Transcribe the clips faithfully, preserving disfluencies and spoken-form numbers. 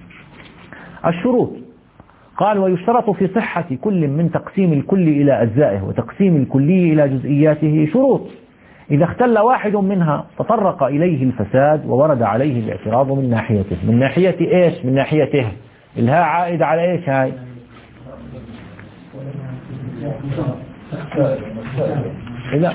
الشروط. قال: ويشترط في صحة كل من تقسيم الكل إلى أجزائه وتقسيم الكلي إلى جزئياته شروط. إذا اختل واحد منها تطرق إليه الفساد وورد عليه الاعتراض من ناحيته. من ناحية إيش؟ من ناحيته. الهاء عائد على إيش هاي؟ لا،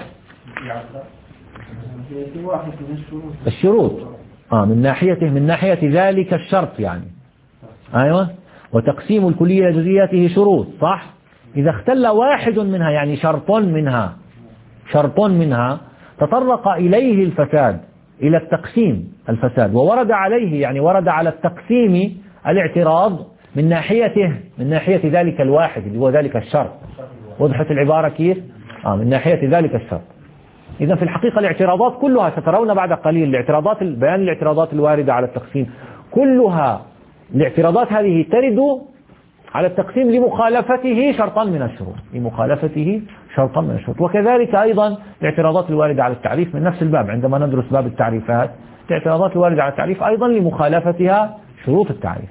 الشروط. آه من ناحيته، من ناحية ذلك الشرط يعني. أيوة. وتقسيم الكلية إلى جزئياته شروط، صح؟ إذا اختل واحد منها يعني شرط منها شرط منها تطرق إليه الفساد، إلى التقسيم الفساد، وورد عليه يعني ورد على التقسيم الاعتراض من ناحيته، من ناحية ذلك الواحد اللي هو ذلك الشرط. وضحت العبارة كيف؟ آه من ناحية ذلك الشرط. إذا في الحقيقة الاعتراضات كلها سترون بعد قليل، الاعتراضات بيان الاعتراضات الواردة على التقسيم كلها، الاعتراضات هذه ترد على التقسيم لمخالفته شرطا من الشروط، لمخالفته شرطا من الشروط. وكذلك أيضا الاعتراضات الواردة على التعريف من نفس الباب، عندما ندرس باب التعريفات الاعتراضات الواردة على التعريف أيضا لمخالفتها شروط التعريف.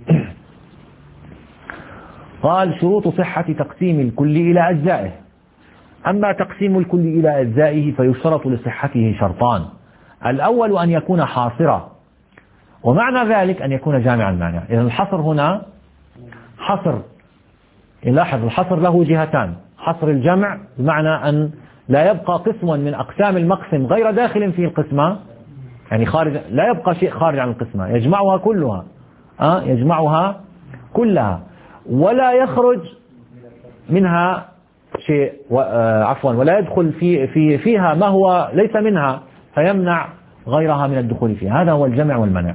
قال: شروط صحة تقسيم الكل إلى أجزائه. أما تقسيم الكل إلى أجزائه فيشترط لصحته شرطان: الأول أن يكون حاصرا، ومعنى ذلك أن يكون جامعا المانع. إذن الحصر هنا حصر، لاحظ الحصر له جهتان: حصر الجمع بمعنى أن لا يبقى قسم من أقسام المقسم غير داخل في القسمة، يعني خارج، لا يبقى شيء خارج عن القسمة، يجمعها كلها أه؟ يجمعها كلها، ولا يخرج منها شيء آه عفوا ولا يدخل في في فيها ما هو ليس منها فيمنع غيرها من الدخول فيها. هذا هو الجمع والمنع.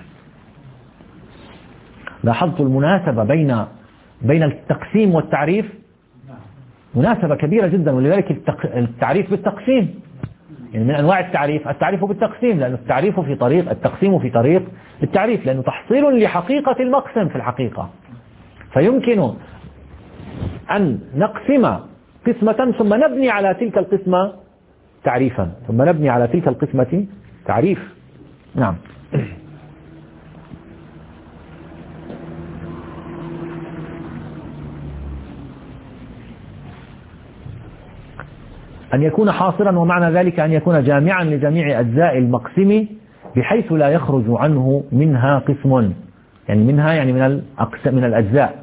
لاحظت المناسبة بين بين التقسيم والتعريف، مناسبة كبيرة جدا، ولذلك التعريف بالتقسيم يعني من أنواع التعريف التعريف بالتقسيم، لأن التعريف في طريق، التقسيم في طريق التعريف، لأنه تحصيل لحقيقة المقسم في الحقيقة. فيمكن أن نقسم قسمة ثم نبني على تلك القسمة تعريفا، ثم نبني على تلك القسمة تعريف. نعم. أن يكون حاصرا، ومعنى ذلك أن يكون جامعا لجميع أجزاء المقسم بحيث لا يخرج عنه منها قسم، يعني منها يعني من الأقسام، من الأجزاء،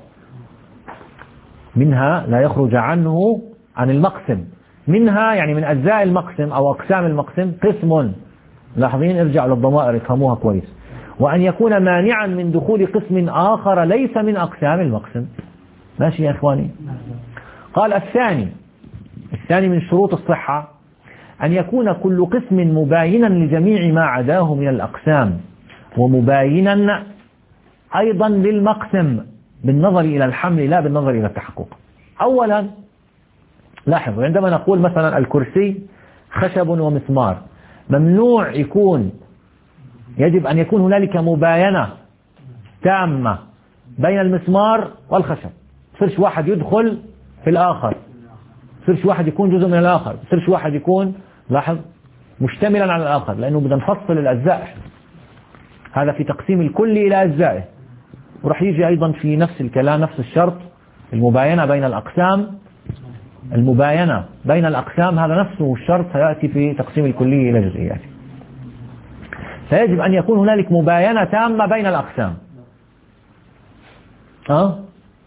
منها لا يخرج عنه عن المقسم، منها يعني من أجزاء المقسم أو أقسام المقسم قسم. لاحظين، ارجع للضمائر افهموها كويس. وأن يكون مانعا من دخول قسم آخر ليس من أقسام المقسم. ماشي يا إخواني؟ قال: الثاني الثاني من شروط الصحة أن يكون كل قسم مباينا لجميع ما عداه من الأقسام، ومباينا أيضا للمقسم بالنظر إلى الحمل لا بالنظر إلى التحقق. أولا لاحظوا، عندما نقول مثلا الكرسي خشب ومسمار، ممنوع يكون، يجب أن يكون هنالك مباينة تامة بين المسمار والخشب، صرش واحد يدخل في الآخر، صرش واحد يكون جزء من الآخر، صرش واحد يكون، لاحظ، مشتملا على الآخر، لأنه بدنا نفصل الأجزاء. هذا في تقسيم الكل إلى أجزائه. ورح يجي أيضا في نفس الكلام نفس الشرط، المباينة بين الأقسام، المباينة بين الأقسام هذا نفسه الشرط سيأتي في تقسيم الكلي إلى جزئياته. فيجب أن يكون هنالك مباينة تامة بين الأقسام. أه؟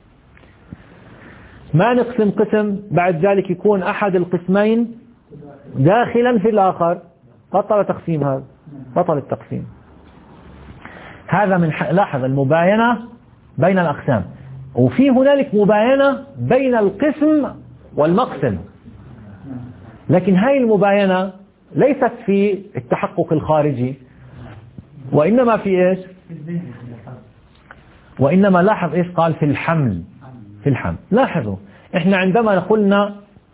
ما نقسم قسم بعد ذلك يكون أحد القسمين داخلا في الآخر، بطل تقسيم، هذا بطل التقسيم. هذا من ح... لاحظ المباينة بين الأقسام، وفي هنالك مباينة بين القسم والمقسم، لكن هاي المباينة ليست في التحقق الخارجي، وإنما في إيش؟ وإنما لاحظ إيش قال؟ في الحمل. في الحمل. لاحظوا إحنا عندما قلنا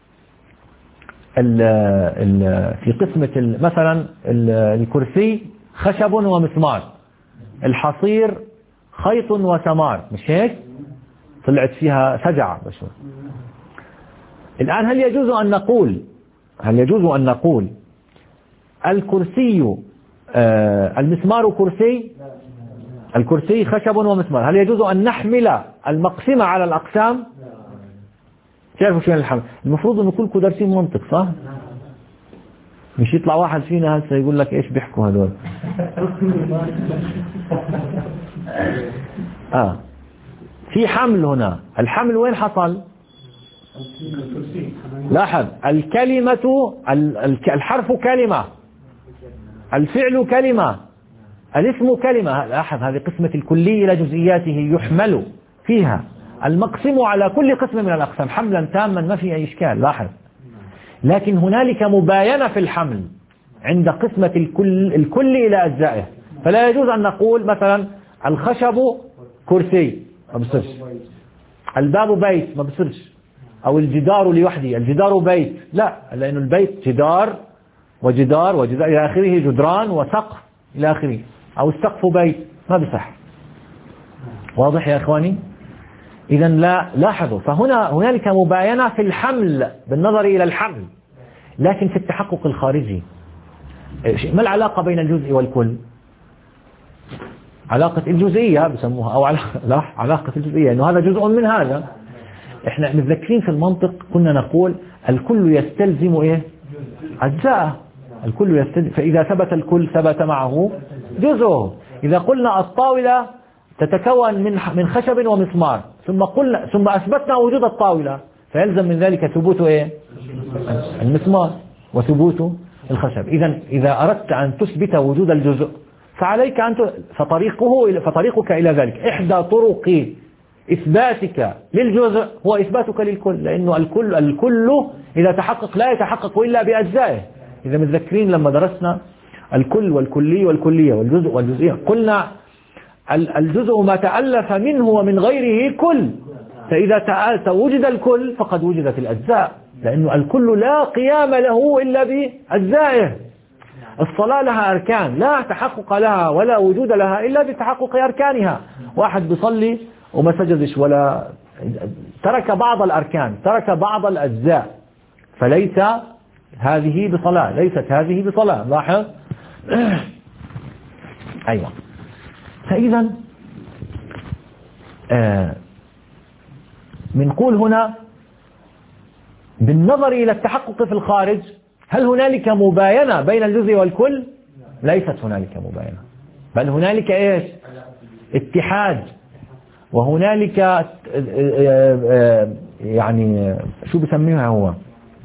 ال ال في قسمة مثلا الكرسي خشب ومسمار، الحصير خيط وسمار، مش هيك؟ طلعت فيها سجعة بشوي. الآن هل يجوز أن نقول هل يجوز أن نقول الكرسي آه المسمار كرسي؟ الكرسي خشب ومسمار. هل يجوز أن نحمل المقسم على الأقسام؟ تعرفوا شو يعني الحمل؟ المفروض أن كلكم دارسين منطق صح؟ مش يطلع واحد فينا هسه يقول لك إيش بيحكوا هذول. آه في حمل هنا. الحمل وين حصل؟ لاحظ الكلمة الحرف كلمة، الفعل كلمة، الاسم كلمة. لاحظ هذه قسمة الكلي إلى جزئياته يحمل فيها المقسم على كل قسم من الأقسام حملا تاما ما في أي إشكال. لاحظ لكن هنالك مباينة في الحمل عند قسمة الكل, الكل إلى أجزائه. فلا يجوز أن نقول مثلا الخشب كرسي ما بصيرش، الباب بيت ما بصيرش، أو الجدار لوحده الجدار بيت، لا، لأن البيت جدار وجدار وجدار إلى آخره، جدران وسقف إلى آخره، أو السقف بيت ما بصح. واضح يا إخواني؟ إذا لا لاحظوا، فهنا هنالك مباينة في الحمل بالنظر إلى الحمل، لكن في التحقق الخارجي ما العلاقة بين الجزء والكل؟ علاقة الجزئية بسموها، أو علاقة الجزئية، إنه هذا جزء من هذا. إحنا متذكرين في المنطق كنا نقول الكل يستلزم إيه؟ أجزاء. الكل يستلزم، فإذا ثبت الكل ثبت معه جزءه. إذا قلنا الطاولة تتكون من من خشب ومسمار، ثم قلنا ثم أثبتنا وجود الطاولة، فيلزم من ذلك ثبوت إيه؟ المسمار وثبوت الخشب. إذا إذا أردت أن تثبت وجود الجزء فعليك أن فطريقه فطريقك إلى ذلك، إحدى طرق إثباتك للجزء هو إثباتك للكل، لأنه الكل الكل إذا تحقق لا يتحقق إلا بأجزائه. إذا متذكرين لما درسنا الكل والكلي والكلية والجزء والجزئية، قلنا الجزء ما تألف منه ومن غيره كل، فإذا وجد الكل فقد وجدت الأجزاء، لأنه الكل لا قيام له إلا بأجزائه. الصلاة لها أركان لا تحقق لها ولا وجود لها إلا بتحقق أركانها. واحد بيصلي وما سجدش ولا ترك بعض الأركان، ترك بعض الأجزاء، فليس هذه بصلاة، ليست هذه بصلاة. لاحظ أيوة. فإذا آه بنقول هنا بالنظر إلى التحقق في الخارج، هل هنالك مباينة بين الجزء والكل؟ ليست هنالك مباينة، بل هنالك إيش؟ اتحاد، وهنالك يعني شو بسميها هو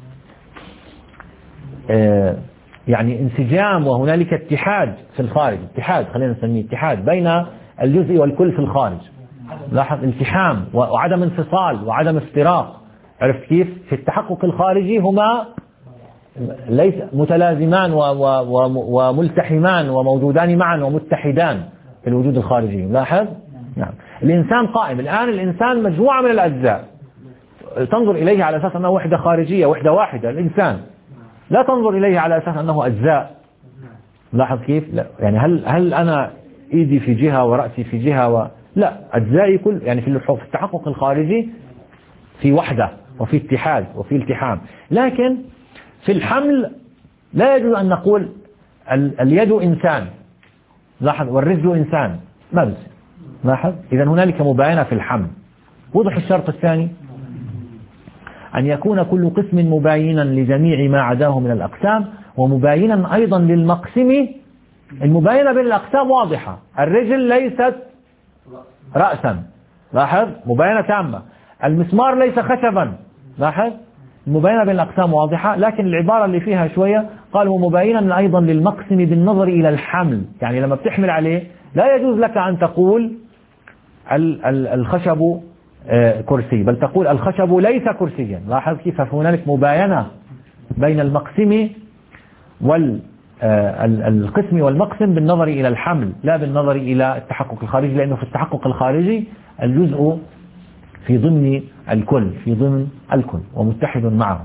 يعني انسجام، وهنالك اتحاد في الخارج، اتحاد خلينا نسميه اتحاد بين الجزء والكل في الخارج. لاحظ التحام وعدم انفصال وعدم افتراق. عرفت كيف؟ في التحقق الخارجي هما ليس متلازمان وملتحمان وموجودان معا ومتحدان في الوجود الخارجي. لاحظ نعم. الإنسان قائم الآن، الإنسان مجموعة من الأجزاء، تنظر إليه على أساس أنه وحدة خارجية، وحدة واحدة. الإنسان لا تنظر إليه على أساس أنه أجزاء. لاحظ كيف؟ لا. يعني هل هل أنا إيدي في جهة ورأسي في جهة و... لا، أجزائي كل يعني في التحقق الخارجي في وحدة وفي اتحاد وفي التحام. لكن في الحمل لا يجوز أن نقول ال... اليد إنسان، لاحظ، والرجل إنسان، ما بس. لاحظ، إذا هنالك مباينة في الحمل. وضح الشرط الثاني أن يكون كل قسم مباينا لجميع ما عداه من الأقسام، ومباينا أيضا للمقسم. المباينة بين الأقسام واضحة، الرجل ليست رأسا، لاحظ، مباينة تامة. المسمار ليس خشبا، لاحظ، المباينة بين الأقسام واضحة. لكن العبارة اللي فيها شوية قالوا مباينا أيضا للمقسم بالنظر إلى الحمل، يعني لما بتحمل عليه لا يجوز لك أن تقول الخشب كرسي، بل تقول الخشب ليس كرسيا. لاحظ كيف هنالك مباينة بين المقسم والقسم والمقسم بالنظر إلى الحمل، لا بالنظر إلى التحقق الخارجي، لأنه في التحقق الخارجي الجزء في ضمن الكل، في ضمن الكل ومتحد معه.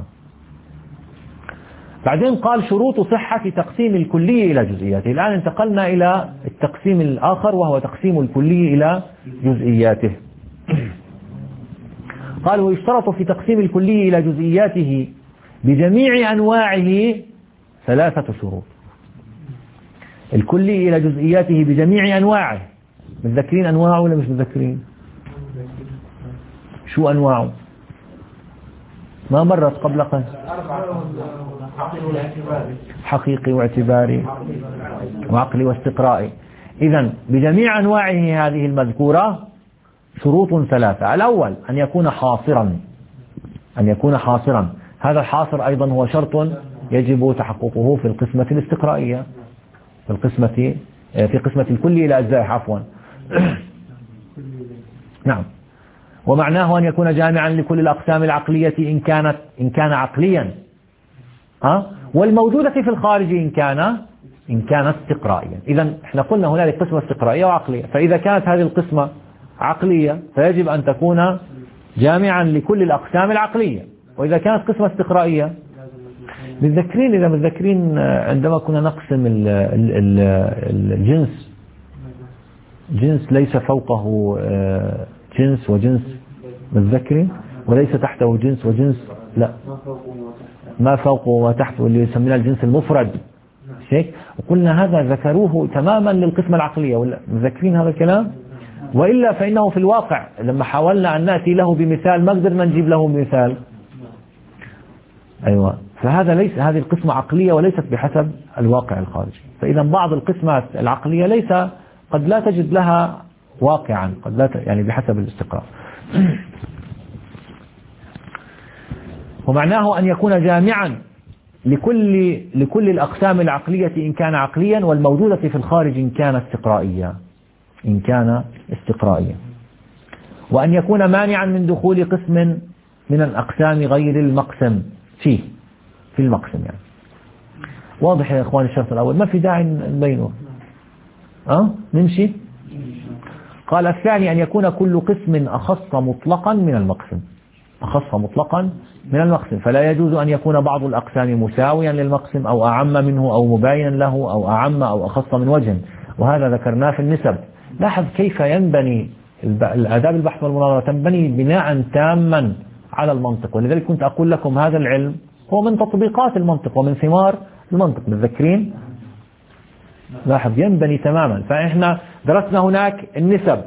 بعدين قال شروط صحة تقسيم الكلي إلى جزئياته. الآن انتقلنا إلى التقسيم الآخر، وهو تقسيم الكلي إلى جزئياته. قال ويشترط في تقسيم الكلي إلى جزئياته بجميع أنواعه ثلاثة شروط. الكلي إلى جزئياته بجميع أنواعه متذكرين أنواعه ولا مش متذكرين؟ شو أنواعه؟ ما مرت قبل قليل. حقيقي واعتباري وعقلي واستقرائي. إذن بجميع أنواعه هذه المذكورة شروط ثلاثة. الأول أن يكون حاصرا، أن يكون حاصرا. هذا الحاصر أيضا هو شرط يجب تحققه في القسمة الاستقرائية، في القسمة في قسمة الكل إلى أجزاء عفوا. نعم. ومعناه أن يكون جامعا لكل الأقسام العقلية إن كانت إن كان عقليا، ها، والموجودة في الخارج إن كان إن كانت استقرائيا. إذا احنا قلنا هنالك قسمة استقرائية وعقلية، فإذا كانت هذه القسمة عقلية فيجب أن تكون جامعا لكل الأقسام العقلية، وإذا كانت قسمة استقرائية متذكرين إذا متذكرين عندما كنا نقسم ال ال ال الجنس، جنس ليس فوقه جنس وجنس، متذكرين، وليس تحته جنس وجنس، لا ما فوقه وتحته اللي يسمينا الجنس المفرد هيك، وقلنا هذا ذكروه تماما للقسمة العقلية، ولا متذكرين هذا الكلام؟ وإلا فإنه في الواقع لما حاولنا أن نأتي له بمثال ما قدرنا نجيب له مثال. أيوة، فهذا ليس، هذه القسمة عقلية وليست بحسب الواقع الخارجي. فإذا بعض القسمات العقلية ليس، قد لا تجد لها واقعا، قد لا يعني بحسب الاستقرار. ومعناه أن يكون جامعا لكل لكل الأقسام العقلية إن كان عقليا، والموجودة في الخارج إن كان استقرائيا إن كان استقرائيا. وأن يكون مانعا من دخول قسم من الأقسام غير المقسم فيه، في المقسم يعني. واضح يا إخواني الشرط الأول، ما في داعي نبينه. أه؟ نمشي. قال الثاني أن يكون كل قسم أخص مطلقا من المقسم، أخص مطلقا من المقسم، فلا يجوز أن يكون بعض الأقسام مساويا للمقسم أو أعم منه أو مباينا له أو أعم أو أخص من وجه، وهذا ذكرناه في النسب. لاحظ كيف ينبني الآداب البحث والمناظرة، تنبني بناء تاما على المنطق، ولذلك كنت أقول لكم هذا العلم هو من تطبيقات المنطق ومن ثمار المنطق، متذكرين؟ لاحظ ينبني تماما. فإحنا درسنا هناك النسب،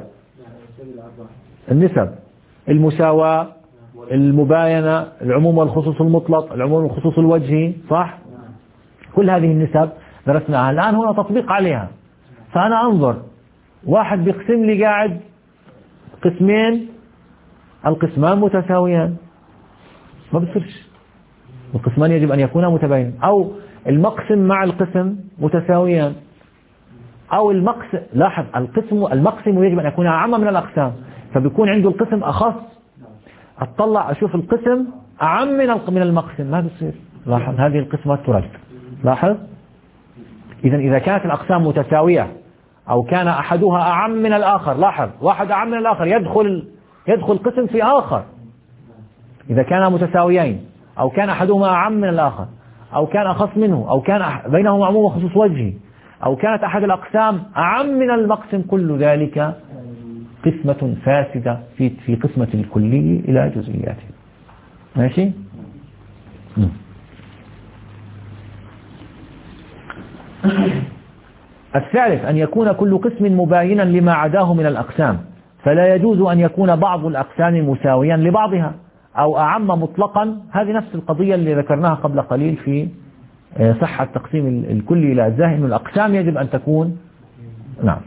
النسب، المساواة، المباينة، العموم والخصوص المطلق، العموم والخصوص الوجهي، صح؟ كل هذه النسب درسناها. الآن هنا تطبيق عليها. فأنا أنظر واحد بيقسم لي قاعد قسمين، القسمان متساويان، ما بصيرش، القسمان يجب أن يكونا متباينين، أو المقسم مع القسم متساويان، أو المقسم، لاحظ القسم المقسم يجب أن يكون أعم من الأقسام، فبيكون عنده القسم أخص، أطلع أشوف القسم أعم من من المقسم، ما بيصير. لاحظ هذه القسمة ترد. لاحظ إذا إذا كانت الأقسام متساوية أو كان أحدها أعم من الآخر، لاحظ واحد أعم من الآخر يدخل يدخل قسم في آخر. إذا كان متساويين أو كان أحدهما أعم من الآخر أو كان أخص منه أو كان بينهما عموم وخصوص وجهي أو كانت أحد الأقسام أعم من المقسم، كل ذلك قسمة فاسدة في في قسمة الكلي إلى جزئياته. ماشي؟ الثالث أن يكون كل قسم مباينا لما عداه من الأقسام، فلا يجوز أن يكون بعض الأقسام مساويا لبعضها أو أعم مطلقا. هذه نفس القضية اللي ذكرناها قبل قليل في صحة تقسيم الكلي إلى أجزاء، إن الأقسام يجب أن تكون، نعم،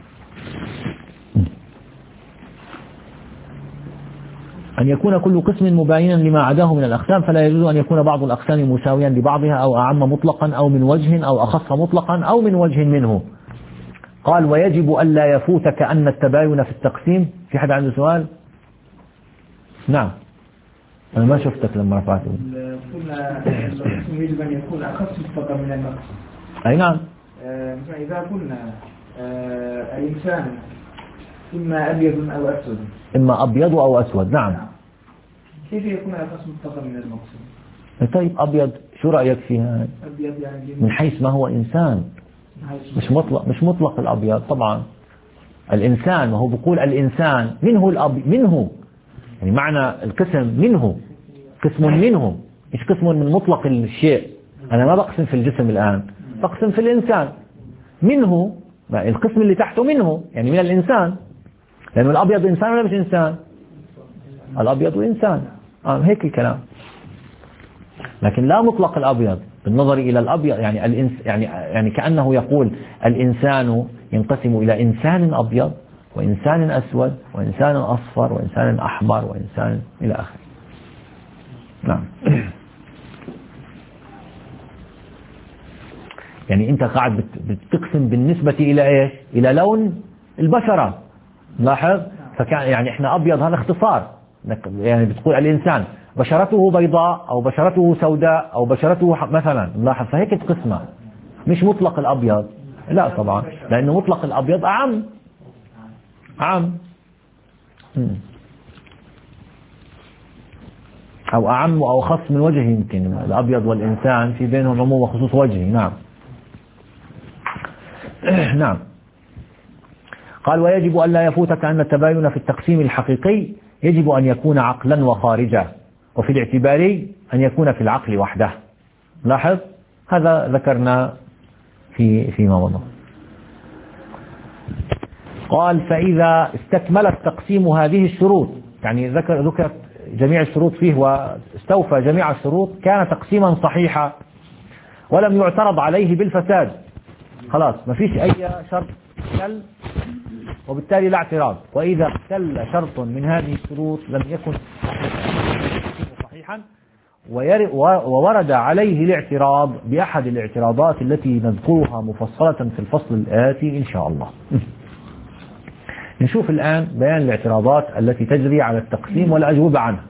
أن يكون كل قسم مباينا لما عداه من الأقسام، فلا يجوز أن يكون بعض الأقسام مساويا لبعضها أو أعم مطلقا أو من وجه أو أخص مطلقا أو من وجه منه. قال ويجب ألا يفوتك أن التباين في التقسيم. في حد عنده سؤال؟ نعم، أنا ما شفتك لما رفعته. قلنا القسم يجب أن يكون أخص مطلقا من المقسم. أي نعم. مثلا إذا قلنا الإنسان إما أبيض أو أسود، إما أبيض أو أسود، نعم، كيف يكون أخص مطلقا من المقسم؟ طيب أبيض شو رأيك فيها؟ أبيض يعني من حيث ما هو إنسان، مش مطلق، مش مطلق الأبيض طبعا. الإنسان، وهو بيقول الإنسان منه الأب منه، يعني معنى القسم منه، قسم منه، مش قسم من مطلق الشيء. أنا ما بقسم في الجسم الآن، بقسم في الإنسان منه، القسم اللي تحته منه يعني من الإنسان، لأنه الأبيض إنسان ولا مش إنسان؟ الأبيض إنسان. آه هيك الكلام. لكن لا مطلق الأبيض بالنظر إلى الأبيض، يعني الإنس يعني يعني كأنه يقول الإنسان ينقسم إلى إنسان أبيض وإنسان أسود وإنسان أصفر وإنسان أحمر وإنسان إلى آخره. نعم. يعني أنت قاعد بتقسم بالنسبة إلى إيش؟ إلى لون البشرة. لاحظ، فكان يعني إحنا أبيض هذا اختصار، يعني بتقول الإنسان بشرته بيضاء أو بشرته سوداء أو بشرته مثلا، لاحظ، فهيك تقسمه، مش مطلق الأبيض. لا طبعا، لأنه مطلق الأبيض أعم أعم أو أعم أو خص من وجه. يمكن الأبيض والإنسان في بينهم عموم وخصوص وجهي. نعم. نعم. قال ويجب أن لا يفوتك أن التباين في التقسيم الحقيقي يجب أن يكون عقلا وخارجا، وفي الاعتباري أن يكون في العقل وحده. لاحظ، هذا ذكرنا في فيما مضى. قال فإذا استكمل التقسيم هذه الشروط، يعني ذكر ذكرت جميع الشروط فيه واستوفى جميع الشروط، كان تقسيما صحيحا ولم يعترض عليه بالفساد. خلاص ما فيش أي شرط اختل وبالتالي لا اعتراض. وإذا اختل شرط من هذه الشروط لم يكن صحيحا وورد عليه الاعتراض بأحد الاعتراضات التي نذكرها مفصلة في الفصل الآتي إن شاء الله. نشوف الآن بيان الاعتراضات التي تجري على التقسيم والأجوبة عنها.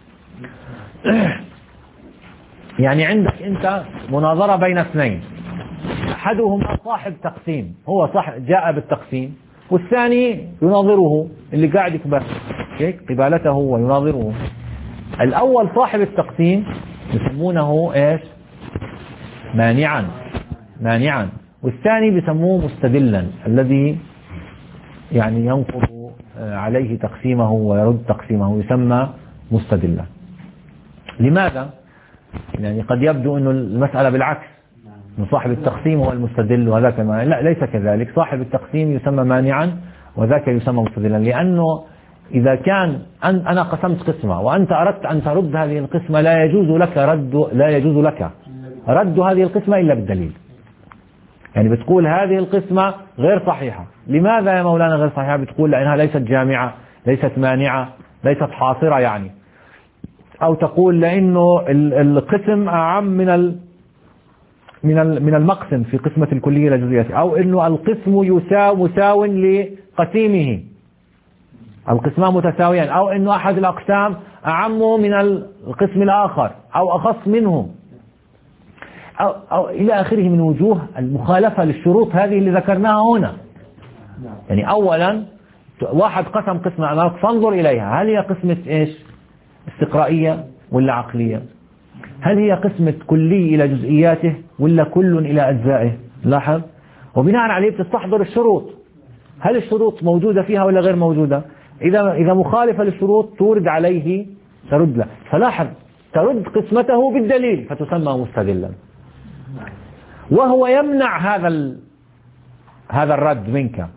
يعني عندك أنت مناظرة بين اثنين، أحدهما صاحب تقسيم، هو صاحب جاء بالتقسيم، والثاني يناظره اللي قاعد يقبل قبالته ويناظره. الأول صاحب التقسيم يسمونه إيش؟ مانعا مانعا والثاني بيسموه مستدلا، الذي يعني ينقض عليه تقسيمه ويرد تقسيمه، يسمى مستدلا. لماذا؟ يعني قد يبدو أن المسألة بالعكس، من صاحب التقسيم هو المستدل وذاك المانع. لا، ليس كذلك. صاحب التقسيم يسمى مانعا وذاك يسمى مستدلا، لأنه إذا كان أنا قسمت قسمة وأنت أردت أن ترد هذه القسمة لا يجوز لك رد لا يجوز لك رد هذه القسمة إلا بالدليل. يعني بتقول هذه القسمة غير صحيحة. لماذا يا مولانا غير صحيحة؟ بتقول لأنها ليست جامعة، ليست مانعة، ليست حاصرة يعني. أو تقول لأنه القسم أعم من ال من من المقسم في قسمة الكلية لجزئيات، أو أنه القسم يساو مساو لقسيمه، القسمان متساويان، أو أنه أحد الأقسام أعم من القسم الآخر أو أخص منه، أو, أو إلى آخره من وجوه المخالفة للشروط هذه اللي ذكرناها هنا. يعني أولا واحد قسم قسمة أمامك فانظر إليها، هل هي قسمة إيش؟ استقرائية ولا عقلية؟ هل هي قسمة كلي إلى جزئياته ولا كل إلى أجزائه؟ لاحظ، وبناء عليه بتستحضر الشروط، هل الشروط موجودة فيها ولا غير موجودة؟ إذا إذا مخالفة للشروط تورد عليه ترد له. فلاحظ، ترد قسمته بالدليل فتسمى مستدلا، وهو يمنع هذا ال... هذا الرد منك.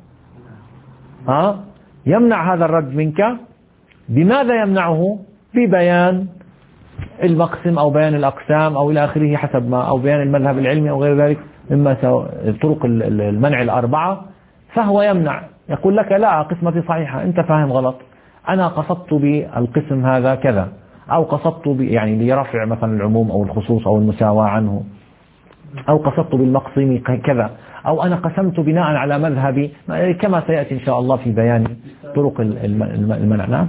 ها؟ يمنع هذا الرد منك. بماذا يمنعه؟ ببيان المقسم أو بيان الأقسام أو إلى آخره حسب ما، أو بيان المذهب العلمي أو غير ذلك مما طرق المنع الأربعة. فهو يمنع، يقول لك لا، قسمتي صحيحة، أنت فاهم غلط، أنا قصدت بالقسم هذا كذا، أو قصدت يعني ليرفع مثلا العموم أو الخصوص أو المساواة عنه، أو قصدت بالمقسم كذا، أو أنا قسمت بناء على مذهبي، كما سيأتي إن شاء الله في بيان طرق المنع. نعم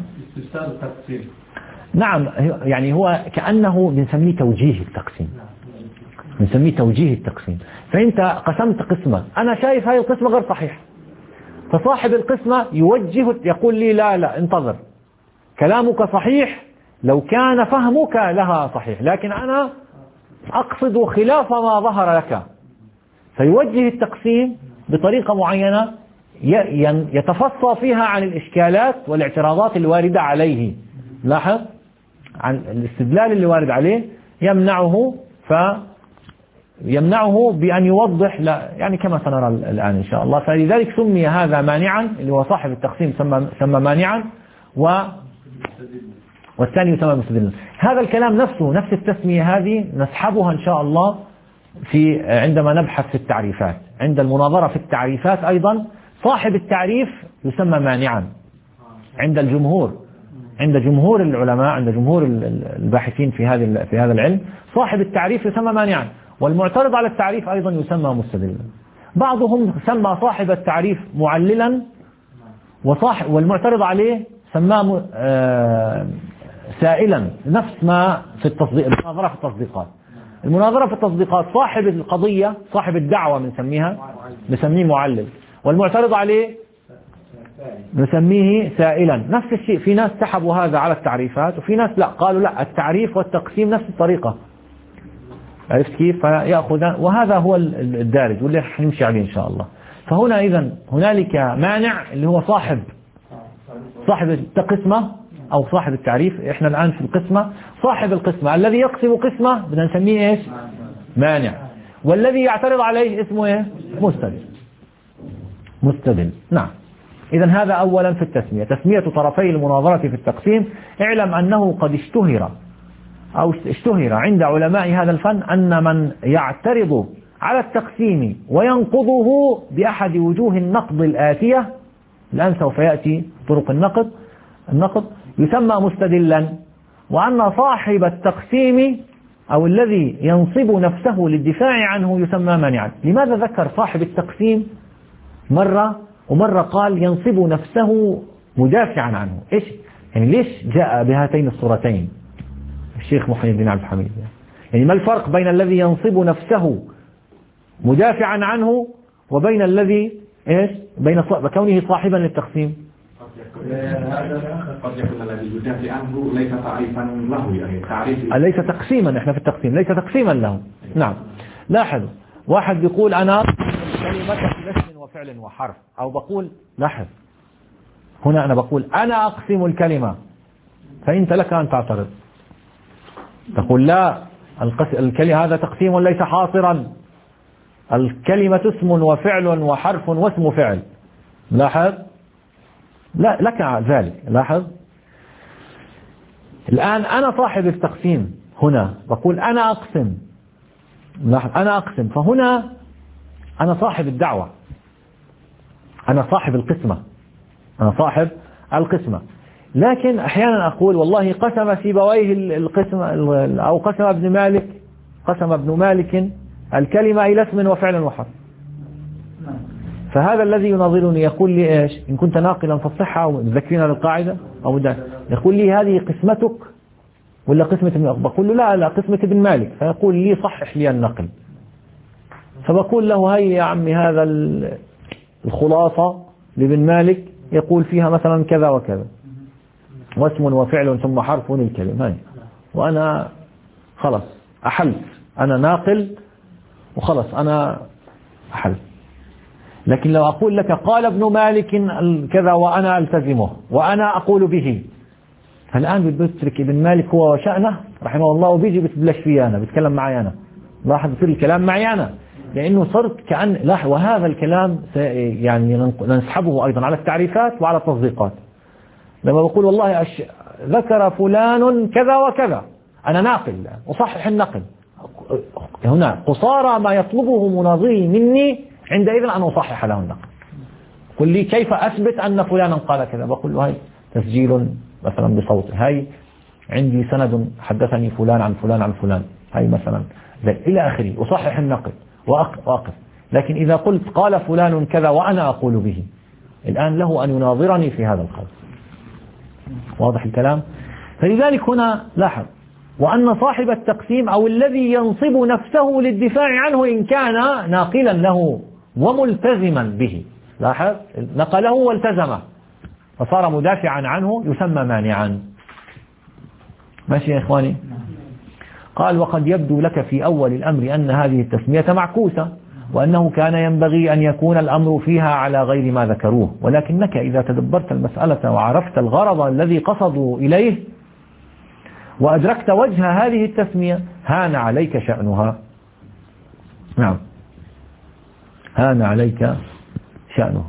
نعم، يعني هو كأنه بنسميه توجيه التقسيم، بنسميه توجيه التقسيم. فأنت قسمت قسمة، أنا شايف هذه القسمة غير صحيحة، فصاحب القسمة يوجه، يقول لي لا لا انتظر، كلامك صحيح لو كان فهمك لها صحيح، لكن أنا أقصد خلاف ما ظهر لك. فيوجه التقسيم بطريقة معينة يتفصى فيها عن الإشكالات والاعتراضات الواردة عليه. لاحظ، عن الاستدلال اللي وارد عليه يمنعه، يمنعه بأن يوضح، لا يعني كما سنرى الآن إن شاء الله. فلذلك سمي هذا مانعا، اللي هو صاحب التقسيم سمى, سمى مانعا، و والثاني يسمى مستدلا. هذا الكلام نفسه، نفس التسمية هذه نسحبها إن شاء الله في عندما نبحث في التعريفات. عند المناظرة في التعريفات أيضا صاحب التعريف يسمى مانعا عند الجمهور، عند جمهور العلماء، عند جمهور الباحثين في هذا في هذا العلم، صاحب التعريف يسمى مانعا، والمعترض على التعريف أيضا يسمى مستدلا. بعضهم سمى صاحب التعريف معللا، وصاحب والمعترض عليه سماه سائلا، نفس ما في التصديق، المناظرة في التصديقات. المناظرة في التصديقات صاحب القضية صاحب الدعوة بنسميها نسميه معلل، والمعترض عليه نسميه سائلا. نفس الشيء، في ناس سحبوا هذا على التعريفات، وفي ناس لا، قالوا لا، التعريف والتقسيم نفس الطريقة. عرفت كيف؟ فيأخذ، وهذا هو الدارج واللي رح نمشي عليه إن شاء الله. فهنا إذن هنالك مانع اللي هو صاحب صاحب القسمة أو صاحب التعريف. إحنا الآن في القسمة، صاحب القسمة الذي يقسم قسمة بدنا نسميه إيش؟ مانع. والذي يعترض عليه اسمه إيه؟ مستدل. مستدل، نعم. إذن هذا أولا في التسمية، تسمية طرفي المناظرة في التقسيم. اعلم أنه قد اشتهر أو اشتهر عند علماء هذا الفن أن من يعترض على التقسيم وينقضه بأحد وجوه النقض الآتية، الآن سوف يأتي طرق النقض النقض يسمى مستدلا، وأن صاحب التقسيم أو الذي ينصب نفسه للدفاع عنه يسمى مانعا. لماذا ذكر صاحب التقسيم مرة ومرة قال ينصب نفسه مدافعا عنه؟ إيش يعني ليش جاء بهاتين الصورتين الشيخ محي الدين عبد الحميد؟ يعني ما الفرق بين الذي ينصب نفسه مدافعا عنه وبين الذي إيش بين كونه صاحبا للتقسيم؟ قد يكون الذي يدافع عنه ليس تعريفا له، يعني تعريف ليس تقسيما. احنا في التقسيم ليس تقسيما له. نعم. لاحظ، واحد بيقول أنا كلمة باسم وفعل وحرف، أو بقول لاحظ هنا أنا بقول أنا أقسم الكلمة، فأنت لك أن تعترض تقول لا، الكلمة هذا تقسيم ليس حاصرا، الكلمة اسم وفعل وحرف واسم فعل. لاحظ، لا لك ذلك. لاحظ الآن أنا صاحب التقسيم، هنا بقول أنا أقسم. لاحظ أنا أقسم، فهنا أنا صاحب الدعوة، أنا صاحب القسمة، أنا صاحب القسمة. لكن أحيانا أقول والله قسم سيبويه القسمة، أو قسم ابن مالك قسم ابن مالك الكلمة إلى اسم وفعل وحرف. فهذا الذي يناظرني يقول لي إيش؟ إن كنت ناقلا فالصحة، أو ذكرنا للقاعدة، أو ده يقول لي هذه قسمتك ولا قسمة ابن مالك؟ بقول له لا لا قسمة ابن مالك، فيقول لي صحح لي النقل. فبقول له هاي يا عمي هذا الخلاصة لابن مالك يقول فيها مثلا كذا وكذا، واسم وفعل ثم حرف الكلمة هاي، وأنا خلص أحلت، أنا ناقل وخلص أنا أحلت. لكن لو أقول لك قال ابن مالك كذا وأنا ألتزمه وأنا أقول به، فالآن بتترك ابن مالك هو وشأنه رحمه الله، وبيجي بتبلش فيه أنا، بتكلم معي أنا. لاحظ يصير الكلام معي أنا، لأنه صرت كأن لاحظ. وهذا الكلام يعني نسحبه أيضا على التعريفات وعلى التصديقات. لما بقول والله أش... ذكر فلان كذا وكذا، أنا ناقل أصحح النقل، هنا قصارى ما يطلبه مناظري مني عندئذ أن أصحح له النقل. قل لي كيف أثبت أن فلانا قال كذا؟ بقول له هاي تسجيل مثلا بصوت، هاي عندي سند حدثني فلان عن فلان عن فلان، هاي مثلا إلى آخره، أصحح النقل وأقف. لكن إذا قلت قال فلان كذا وأنا أقول به، الآن له أن يناظرني في هذا القول. واضح الكلام؟ فلذلك هنا لاحظ، وأن صاحب التقسيم أو الذي ينصب نفسه للدفاع عنه إن كان ناقلا له وملتزما به، لاحظ نقله والتزمه فصار مدافعا عنه يسمى مانعا. ماشي يا إخواني؟ قال وقد يبدو لك في أول الأمر أن هذه التسمية معكوسة، وأنه كان ينبغي أن يكون الأمر فيها على غير ما ذكروه، ولكنك إذا تدبرت المسألة وعرفت الغرض الذي قصدوا إليه وأدركت وجه هذه التسمية هان عليك شأنها. نعم. هان عليك شأنه.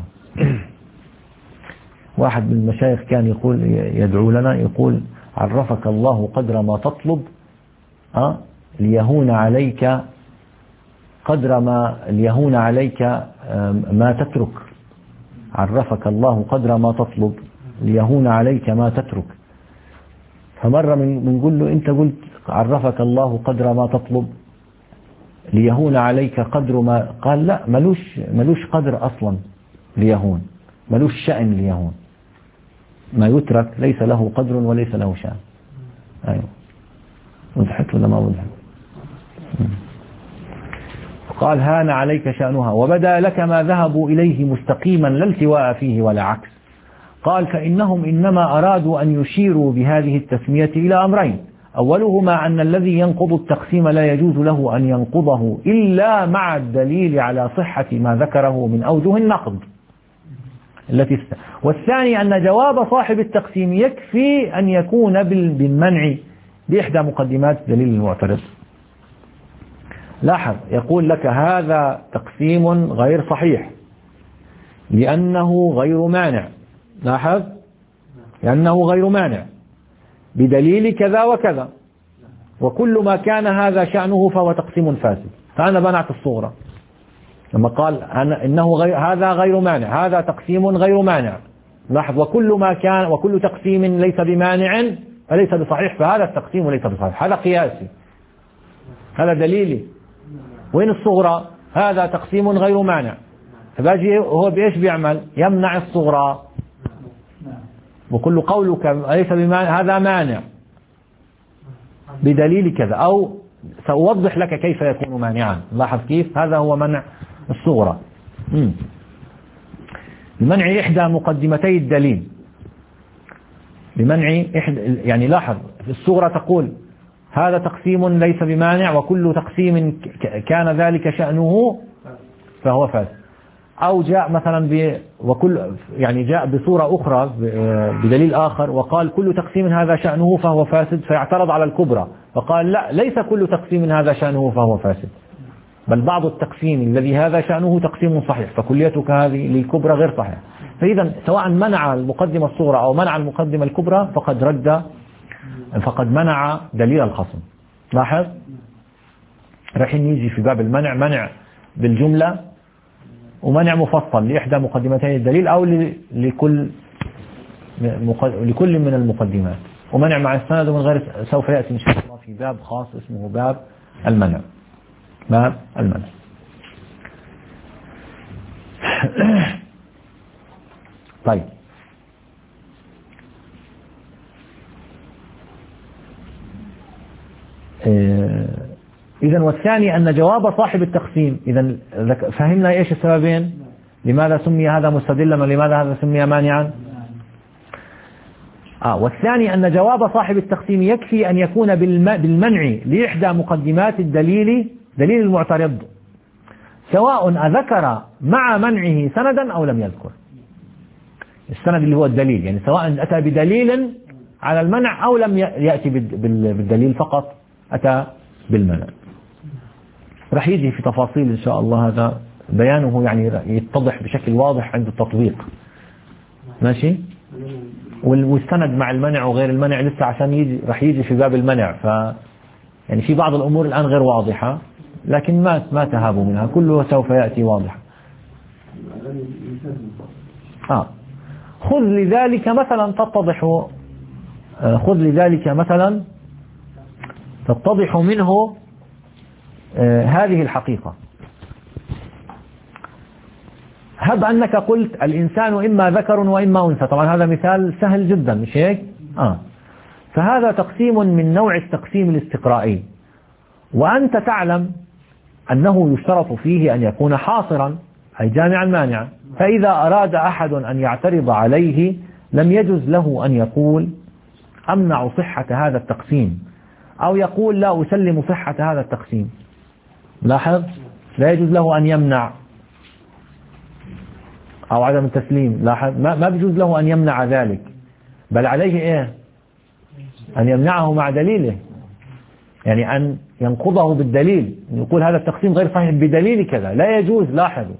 واحد من المشايخ كان يقول يدعو لنا يقول عرفك الله قدر ما تطلب أه؟ ليهون عليك قدر ما ليهون عليك ما تترك. عرفك الله قدر ما تطلب ليهون عليك ما تترك. فمرة بنقول له أنت قلت عرفك الله قدر ما تطلب ليهون عليك قدر ما، قال لا، ملوش ملوش قدر أصلا ليهون، ملوش شأن ليهون، ما يترك ليس له قدر وليس له شأن. أيوه وضحت ولا ما وضحت؟ قال هان عليك شأنها وبدا لك ما ذهبوا إليه مستقيما لا التواء فيه ولا عكس. قال فإنهم إنما أرادوا أن يشيروا بهذه التسمية إلى أمرين: أولهما أن الذي ينقض التقسيم لا يجوز له أن ينقضه إلا مع الدليل على صحة ما ذكره من أوجه النقض التي است... والثاني أن جواب صاحب التقسيم يكفي أن يكون بالمنع بإحدى مقدمات دليل المعترض. لاحظ يقول لك هذا تقسيم غير صحيح لأنه غير مانع. لاحظ لأنه غير مانع بدليل كذا وكذا، وكل ما كان هذا شأنه فهو تقسيم فاسد. فأنا منعت الصغرى لما قال أنا إنه غير هذا غير مانع، هذا تقسيم غير مانع. لاحظ وكل ما كان وكل تقسيم ليس بمانع فليس بصحيح، فهذا التقسيم ليس بصحيح، هذا قياسي، هذا دليلي. وين الصغرى؟ هذا تقسيم غير مانع، فباجي هو بإيش بيعمل؟ يمنع الصغرى، وكل قولك ليس بمانع هذا مانع بدليل كذا، أو سأوضح لك كيف يكون مانعا. لاحظ كيف؟ هذا هو منع الصغرى بمنع إحدى مقدمتي الدليل، بمنع إحدى، يعني لاحظ في الصغرى تقول هذا تقسيم ليس بمانع وكل تقسيم كان ذلك شأنه فهو فاسد. أو جاء مثلا ب وكل يعني جاء بصورة أخرى بدليل آخر وقال كل تقسيم هذا شأنه فهو فاسد، فيعترض على الكبرى فقال لا، ليس كل تقسيم هذا شأنه فهو فاسد، بل بعض التقسيم الذي هذا شأنه تقسيم صحيح، فكليتك هذه للكبرى غير صحيح. فإذا سواء منع المقدمة الصغرى أو منع المقدمة الكبرى فقد رد فقد منع دليل الخصم. لاحظ رايحين يجي في باب المنع منع بالجملة ومنع مفصل لإحدى مقدمتي الدليل أو لكل لكل من المقدمات، ومنع مع السند ومن غير، سوف يأتي إن شاء الله في باب خاص اسمه باب المنع. باب المنع. طيب إذا والثاني أن جواب صاحب التقسيم، إذا فهمنا إيش السببين؟ لماذا سمي هذا مستدلا ولماذا هذا سمي مانعا؟ آه والثاني أن جواب صاحب التقسيم يكفي أن يكون بالمنع لإحدى مقدمات الدليل دليل المعترض، سواء أذكر مع منعه سندا أو لم يذكر. السند اللي هو الدليل، يعني سواء أتى بدليل على المنع أو لم يأتي بالدليل فقط أتى بالمنع. رح يجي في تفاصيل إن شاء الله، هذا بيانه يعني يتضح بشكل واضح عند التطبيق. ماشي؟ والسند مع المنع وغير المنع لسه عشان يجي رح يجي في باب المنع، ف يعني في بعض الأمور الآن غير واضحة، لكن ما ما تهابوا منها، كله سوف يأتي واضح. آه خذ لذلك مثلا تتضح آه خذ لذلك مثلا تتضح منه آه هذه الحقيقة. هب أنك قلت الإنسان إما ذكر وإما أنثى، طبعا هذا مثال سهل جدا مش هيك؟ آه. فهذا تقسيم من نوع التقسيم الاستقرائي، وأنت تعلم أنه يشترط فيه أن يكون حاصرا أي جامعا مانعا، فإذا أراد أحد أن يعترض عليه لم يجوز له أن يقول أمنع صحة هذا التقسيم أو يقول لا أسلم صحة هذا التقسيم. لاحظ لا يجوز له أن يمنع أو عدم التسليم. لاحظ ما ما بيجوز له أن يمنع ذلك، بل عليه إيه؟ أن يمنعه مع دليله. يعني أن ينقضه بالدليل، يقول هذا التقسيم غير صحيح بدليل كذا، لا يجوز. لاحظوا،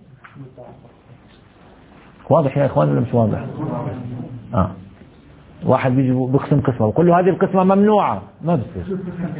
واضح يا إخوان ولا مش واضح؟ آه. واحد بيجي بيقسم قسمة ويقول له هذه القسمة ممنوعة، ما بصير.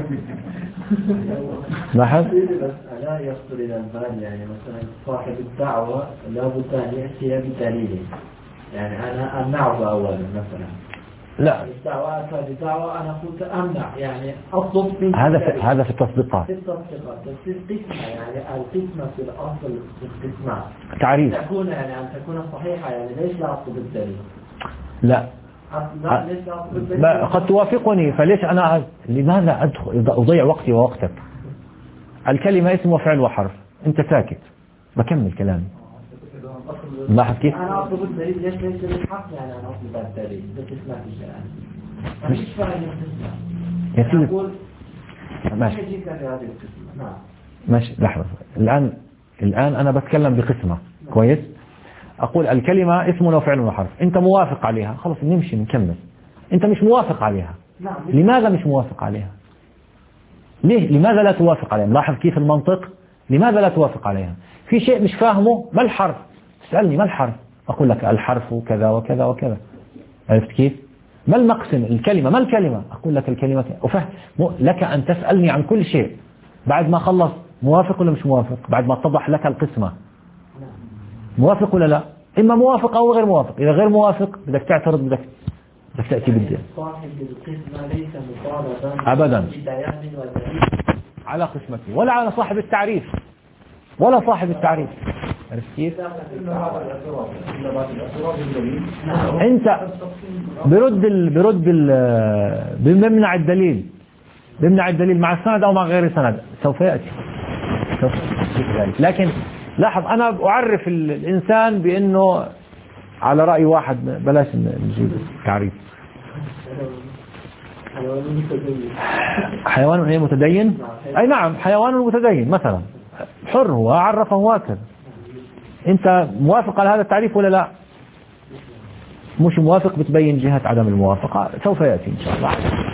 لاحظ؟ لا يخطر إلى البال يعني مثلا صاحب الدعوة لابد أن يأتي بدليل، يعني أنا أمنعه أولا مثلا. لا، الدعوة هذه الدعوة أنا قلت أمنع، يعني أطلب من هذا في هذا في التصديقات. في التصديقات، بس في القسمة يعني القسمة في الأصل في القسمة تعريف تكون يعني أن تكون صحيحة، يعني ليش لا أطلب الدليل؟ لا، لا ليش لا أطلب الدليل؟ ما قد توافقني، فليش أنا لماذا أدخل أضيع وقتي ووقتك؟ الكلمة اسم وفعل وحرف، أنت ساكت بكمل كلامي. لاحظ كيف؟ أنا أطلب الدليل، ليش ليش ليش حق يعني أنا أطلب الدليل؟ بس ما في شيء يعني مش فاهم القسمة. يا سيدي أقول ماشي في هذه القسمة. نعم ماشي. لحظة، الآن الآن أنا بتكلم بقسمة كويس. أقول الكلمة اسم وفعل وحرف، أنت موافق عليها، خلاص نمشي نكمل. أنت مش موافق عليها. نعم. لماذا مش موافق عليها؟ ليه؟ لماذا لا توافق عليها؟ لاحظ كيف المنطق. لماذا لا توافق عليها؟ في شيء مش فاهمه. ما الحرف؟ تسألني ما الحرف، أقول لك الحرف كذا وكذا وكذا. عرفت كيف؟ ما المقسم؟ الكلمة. ما الكلمة؟ أقول لك الكلمة أفهم لك أن تسألني عن كل شيء بعد ما خلص موافق ولا مش موافق، بعد ما اتضح لك القسمة موافق ولا لا. إما موافق أو غير موافق. إذا غير موافق بدك تعترض، بدك بدك تأتي بالدين. صاحب القسمة ليس مطالبا أبدا ببيان ودليل على قسمته ولا على صاحب التعريف ولا صاحب التعريف. عرفت كيف؟ أنت برد ال برد ال بممنع الدليل، بمنع الدليل مع السند أو مع غير السند، سوف يأتي سوف يأتي ذلك. لكن لاحظ، أنا أعرف الإنسان بأنه على رأي واحد، بلاش نجيب تعريف. حيوان ايه متدين؟ اي نعم، حيوان متدين مثلا، حر هو، عرفه هكذا. انت موافق على هذا التعريف ولا لا؟ مش موافق بتبين جهة عدم الموافقة، سوف يأتي ان شاء الله.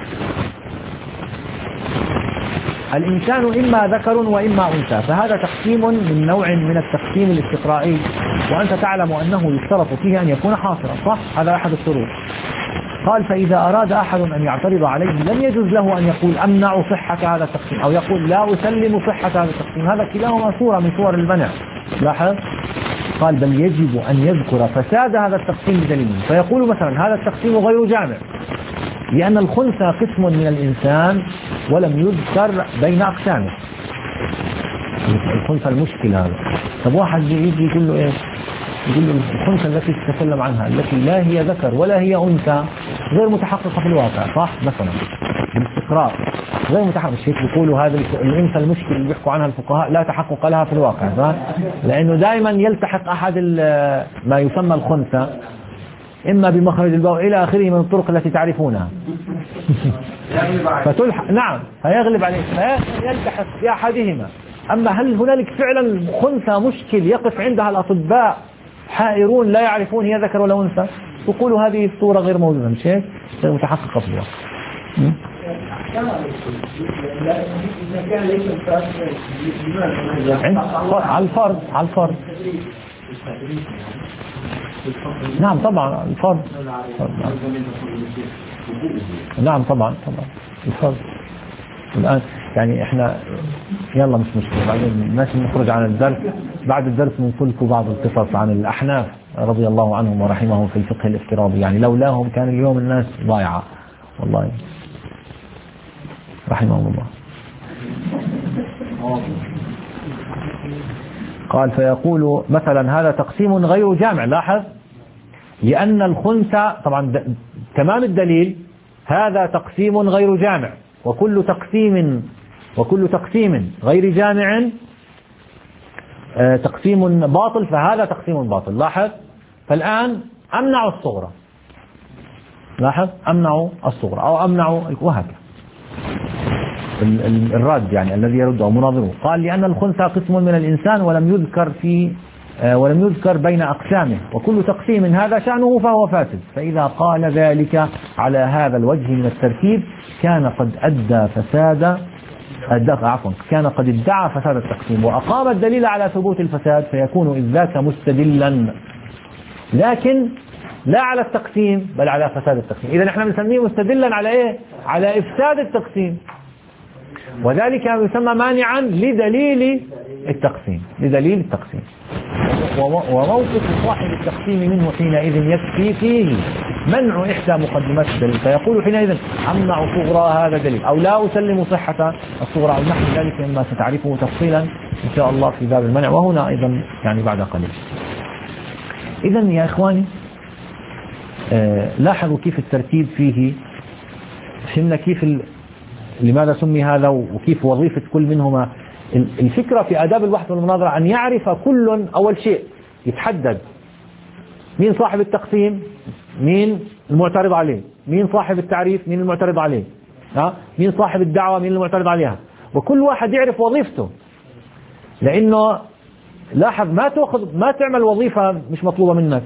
الإنسان إما ذكر وإما أنثى، فهذا تقسيم من نوع من التقسيم الاستقرائي، وأنت تعلم أنه يشترط فيه أن يكون حاصرا، صح؟ هذا أحد الشروط. قال فإذا أراد أحد أن يعترض عليه لم يجوز له أن يقول أمنع صحة هذا التقسيم أو يقول لا أسلم صحة هذا التقسيم، هذا كلاهما صورة من صور المنع. لاحظ، قال بل يجب أن يذكر فساد هذا التقسيم بدليل، فيقول مثلا هذا التقسيم غير جامع لأن الخنثى قسم من الإنسان ولم يذكر بين أقسامه. الخنثى المشكل هذا. طب واحد يجي يقول له إيه؟ يقول له الخنثى التي تتكلم عنها التي لا هي ذكر ولا هي أنثى غير متحققة في الواقع، صح؟ مثلا بالاستقراء غير متحقق. مش هيك بيقولوا هذا الأنثى المشكل اللي بيحكوا عنها الفقهاء لا تحقق لها في الواقع، صح؟ لأنه دائما يلتحق أحد ما يسمى الخنثى إما بمخرج البول إلى آخره من الطرق التي تعرفونها. فتلحق، نعم، فيغلب عليه فيلتحق بأحدهما. أما هل هنالك فعلا خنثى مشكل يقف عندها الأطباء حائرون لا يعرفون هي ذكر ولا أنثى؟ يقولوا هذه الصورة غير موجودة، مش هيك؟ غير متحققة في الواقع. على الفرض، على الفرض. نعم طبعا الفرض. نعم طبعا طبعا الفرض. الآن يعني احنا يلا مش مشكلة، بعدين ماشي نخرج عن الدرس، بعد الدرس بنقول لكم بعض القصص عن الأحناف رضي الله عنهم ورحمهم في الفقه الافتراضي، يعني لولاهم كان اليوم الناس ضايعة والله، رحمهم الله. قال فيقول مثلا هذا تقسيم غير جامع، لاحظ، لأن الخنثى طبعا تمام الدليل هذا تقسيم غير جامع، وكل تقسيم وكل تقسيم غير جامع تقسيم باطل، فهذا تقسيم باطل. لاحظ، فالآن أمنع الصغرى، لاحظ أمنع الصغرى أو أمنع وهكذا الرد يعني الذي يرد أو مناظره. قال لأن الخنثى قسم من الإنسان ولم يذكر في ولم يذكر بين أقسامه، وكل تقسيم هذا شأنه فهو فاسد، فإذا قال ذلك على هذا الوجه من التركيب كان قد أدى فساد عفوا كان قد ادعى فساد التقسيم وأقام الدليل على ثبوت الفساد فيكون إذ ذاك مستدلا، لكن لا على التقسيم بل على فساد التقسيم. إذا نحن بنسميه مستدلا على إيه؟ على إفساد التقسيم، وذلك يسمى مانعا لدليل التقسيم لدليل التقسيم وموقف صاحب التقسيم منه حينئذ يكفي فيه منع إحدى مقدمات الدليل، فيقول حينئذ أمنع صغرى هذا دليل أو لا أسلم صحة الصغرى أو نحو ذلك مما ستعرفه تفصيلا إن شاء الله في باب المنع، وهنا أيضا يعني بعد قليل. إذا يا إخواني آه لاحظوا كيف الترتيب فيه، فهمنا كيف ال... لماذا سمي هذا وكيف وظيفة كل منهما. الفكرة في آداب البحث والمناظرة أن يعرف كل أول شيء يتحدد مين صاحب التقسيم، مين المعترض عليه، مين صاحب التعريف، مين المعترض عليه، ها؟ مين صاحب الدعوة، مين المعترض عليها، وكل واحد يعرف وظيفته. لأنه لاحظ ما تأخذ ما تعمل وظيفة مش مطلوبة منك،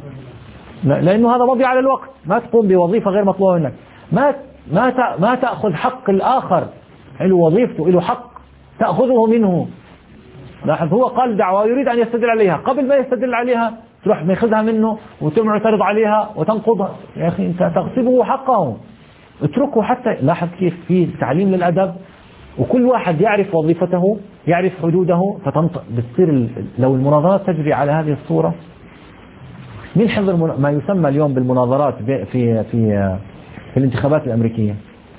لأنه هذا مضيع على الوقت. ما تقوم بوظيفة غير مطلوبة منك، ما ما ما تأخذ حق الآخر، له وظيفته له حق تأخذه منه. لاحظ هو قال دعوة يريد أن يستدل عليها، قبل ما يستدل عليها تروح ماخذها منه وتعترض عليها وتنقضها. يا أخي أنت تغصبه حقه، اتركه حتى. لاحظ كيف في تعليم للأدب وكل واحد يعرف وظيفته يعرف حدوده، فتنطق بتصير. لو المناظرات تجري على هذه الصورة، مين حضر ما يسمى اليوم بالمناظرات في في في, في الانتخابات الأمريكية؟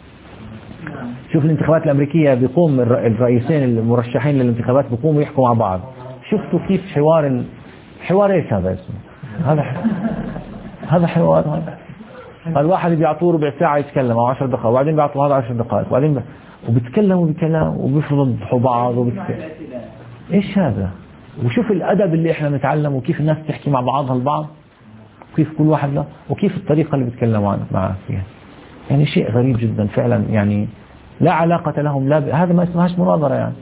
شوف الانتخابات الأمريكية بيقوم الرئيسين المرشحين للانتخابات بيقوموا يحكوا مع بعض. شفتوا كيف حوار ال... حوار ايش هذا اسمه؟ هذا ح... هذا حوار. هذا الواحد بيعطوه ربع ساعة يتكلم أو عشر دقائق، وبعدين بيعطوه هذا عشر دقائق، وبعدين ب... وبيتكلموا بكلام وبيفضحوا بعض وبيتكلم. ايش هذا؟ وشوف الأدب اللي احنا نتعلمه وكيف الناس تحكي مع بعضها البعض، وكيف كل واحد له، وكيف الطريقة اللي بيتكلموا معه فيها. يعني شيء غريب جدا فعلا، يعني لا علاقة لهم لا ب... هذا ما اسمهاش مناظرة يعني.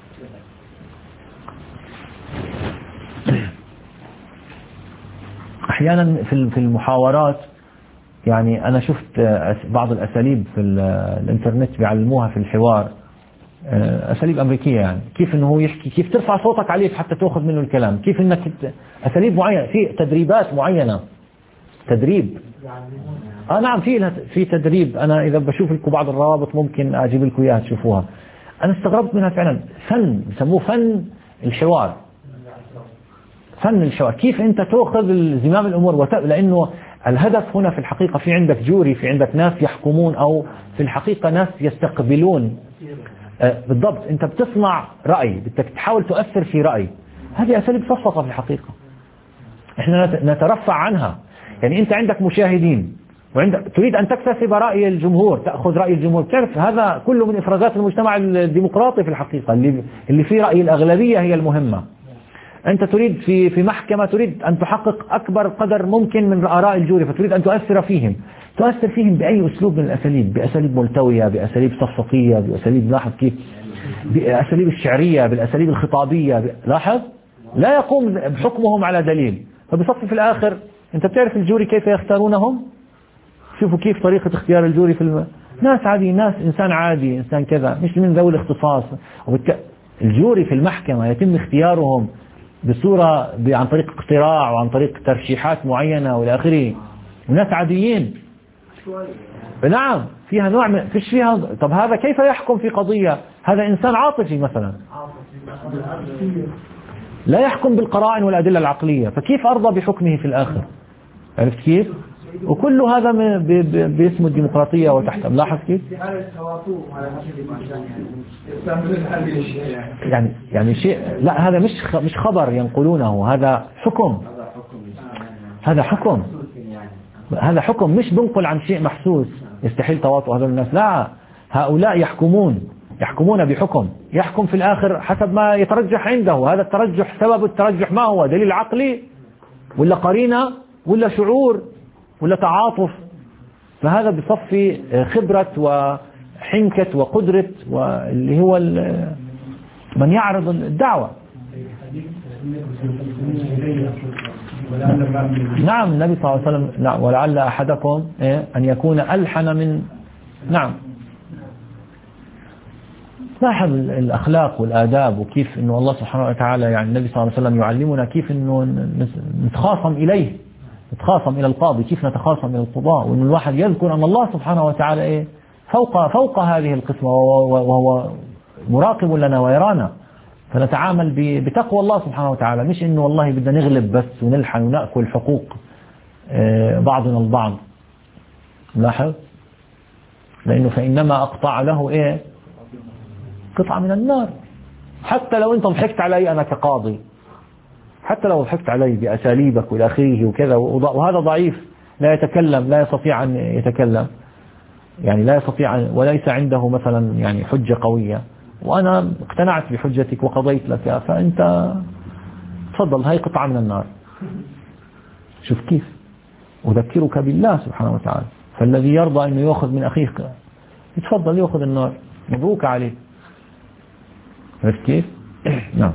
أحيانا في في المحاورات، يعني أنا شفت بعض الأساليب في الإنترنت بيعلموها في الحوار، أساليب أمريكية، يعني كيف إنه هو يحكي، كيف ترفع صوتك عليه حتى تأخذ منه الكلام، كيف إنك أساليب معينة، في تدريبات معينة، تدريب. آه نعم في في تدريب. أنا إذا بشوف لكم بعض الروابط ممكن أجيب لكم إياها تشوفوها. أنا استغربت منها فعلا. فن بسموه فن الحوار، فن الحوار. كيف أنت تأخذ زمام الأمور وت... لأنه الهدف هنا في الحقيقة في عندك جوري، في عندك ناس يحكمون، أو في الحقيقة ناس يستقبلون. آه بالضبط، أنت بتصنع رأي، بدك تحاول تؤثر في رأي. هذه أساليب صفقة في الحقيقة إحنا نترفع عنها. يعني أنت عندك مشاهدين وعندك تريد أن تكتسب رأي الجمهور، تأخذ رأي الجمهور. تعرف هذا كله من إفرازات المجتمع الديمقراطي في الحقيقة، اللي اللي فيه رأي الأغلبية هي المهمة. أنت تريد في في محكمة تريد أن تحقق أكبر قدر ممكن من آراء الجوري، فتريد أن تؤثر فيهم، تؤثر فيهم بأي أسلوب من الأساليب، بأساليب ملتوية، بأساليب صفقية، بأساليب، لاحظ كيف، بأساليب الشعرية، بالأساليب الخطابية. لاحظ لا يقوم بحكمهم على دليل، فبصف في الآخر. أنت بتعرف الجوري كيف يختارونهم؟ شوفوا كيف طريقة اختيار الجوري في الم... ناس عادي، ناس إنسان عادي، إنسان كذا، مش من ذوي الاختصاص. وبالك... الجوري في المحكمة يتم اختيارهم بصورة ب... عن طريق اقتراع وعن طريق ترشيحات معينة والى آخره، وناس عاديين. نعم فيها نوع من... فيش فيها. طب هذا كيف يحكم في قضية؟ هذا إنسان عاطفي مثلا، لا يحكم بالقرائن والأدلة العقلية، فكيف أرضى بحكمه في الآخر؟ عرفت كيف؟ وكل هذا باسم الديمقراطية وتحت. لاحظ كيف؟ يعني يعني شيء، لا هذا مش مش خبر ينقلونه، هذا حكم، هذا حكم، هذا حكم، مش بنقل عن شيء محسوس يستحيل تواطؤ هذول الناس. لا، هؤلاء يحكمون يحكمون بحكم، يحكم في الآخر حسب ما يترجح عنده. هذا الترجح، سبب الترجح ما هو؟ دليل عقلي ولا قرينة ولا شعور ولا تعاطف؟ فهذا بصفي خبرة وحنكة وقدرة، واللي هو من يعرض الدعوة. نعم النبي صلى الله عليه وسلم، نعم، ولعل أحدكم أن يكون ألحن من، نعم لاحظ الأخلاق والآداب وكيف إنه الله سبحانه وتعالى يعني النبي صلى الله عليه وسلم يعلمنا كيف إنه نتخاصم إليه، نتخاصم إلى القاضي، كيف نتخاصم إلى القضاء، وإن الواحد يذكر أن الله سبحانه وتعالى إيه فوق فوق هذه القسمة وهو مراقب لنا ويرانا، فنتعامل بتقوى الله سبحانه وتعالى، مش إنه والله بدنا نغلب بس ونلحن ونأكل حقوق بعضنا البعض. لاحظ، لأنه فإنما أقطع له إيه قطعة من النار. حتى لو أنت ضحكت علي أنا كقاضي، حتى لو ضحكت علي بأساليبك وإلى آخره وكذا، وهذا ضعيف لا يتكلم، لا يستطيع أن يتكلم، يعني لا يستطيع وليس عنده مثلا يعني حجة قوية، وأنا اقتنعت بحجتك وقضيت لك، فأنت تفضل هاي قطعة من النار. شوف كيف أذكرك بالله سبحانه وتعالى، فالذي يرضى أنه يأخذ من أخيه يتفضل يأخذ النار، مبروك عليه. عرفت كيف؟ نعم.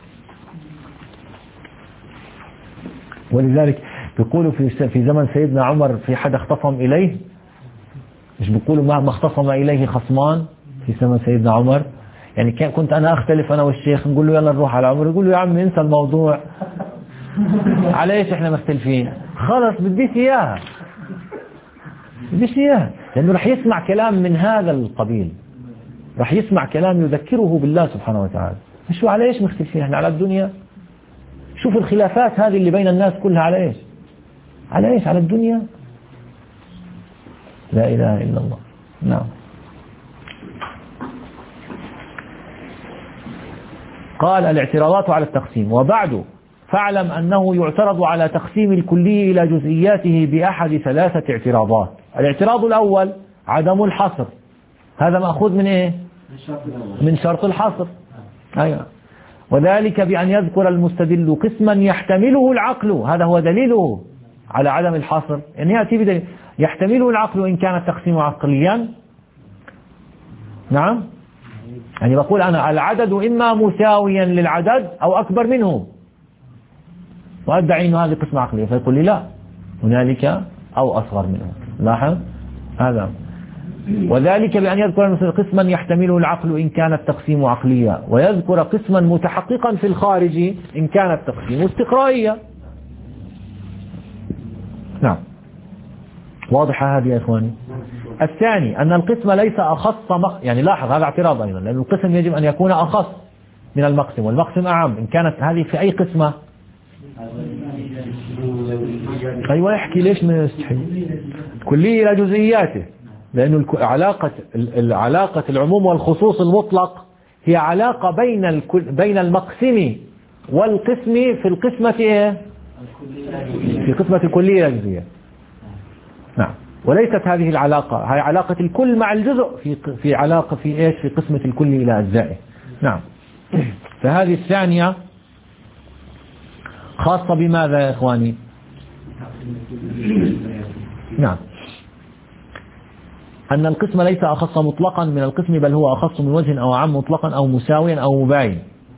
ولذلك بيقولوا في في زمن سيدنا عمر في حدا اختصم إليه، مش بيقولوا ما اختصم إليه خصمان في زمن سيدنا عمر، يعني كان كنت أنا أختلف أنا والشيخ نقول له يلا نروح على عمر، يقول له يا عم انسى الموضوع، على ايش احنا مختلفين، خلص بديش إياها بديش إياها، لأنه رح يسمع كلام من هذا القبيل، رح يسمع كلام يذكره بالله سبحانه وتعالى. شو على ايش مختلفين احنا على الدنيا؟ شوف الخلافات هذه اللي بين الناس كلها على ايش؟ على ايش؟ على الدنيا. لا إله إلا الله. نعم. قال الاعتراضات على التقسيم. وبعد فاعلم أنه يعترض على تقسيم الكلي إلى جزئياته بأحد ثلاثة اعتراضات. الاعتراض الأول عدم الحصر، هذا مأخوذ من إيه؟ من شرط الحصر. أيوة. وذلك بأن يذكر المستدل قسما يحتمله العقل، هذا هو دليله على عدم الحصر، يعني يأتي بدليل يحتمله العقل إن كان التقسيم عقليا. نعم، يعني بقول أنا العدد إما مساويا للعدد أو أكبر منه، وأدعي أنه هذه قسمة عقلية، فيقول لي لا، هنالك أو أصغر منه. لاحظ هذا. وذلك بأن يذكر المستدل قسما يحتمله العقل إن كان التقسيم عقليا، ويذكر قسما متحققا في الخارج إن كان التقسيم استقرائيا. نعم، واضحة هذه يا إخواني. الثاني أن القسم ليس أخص مق... يعني لاحظ هذا اعتراض أيضا، لأن القسم يجب أن يكون أخص من المقسم، والمقسم أعم. إن كانت هذه في أي قسمة؟ أيوة، يحكي ليش ما يستحي كلية إلى جزئياته، لأن علاقة العلاقة العموم والخصوص المطلق هي علاقة بين الكل... بين المقسم والقسم في القسمة إيه؟ في قسمة الكلية إلى جزئيات. نعم، وليست هذه العلاقة، هي علاقة الكل مع الجزء في في علاقة في ايش؟ في قسمة الكل إلى أجزائه. نعم. فهذه الثانية خاصة بماذا يا إخواني؟ نعم، أن القسم ليس أخص مطلقا من القسم، بل هو أخص من وجه أو عام مطلقا أو مساويا أو مباين.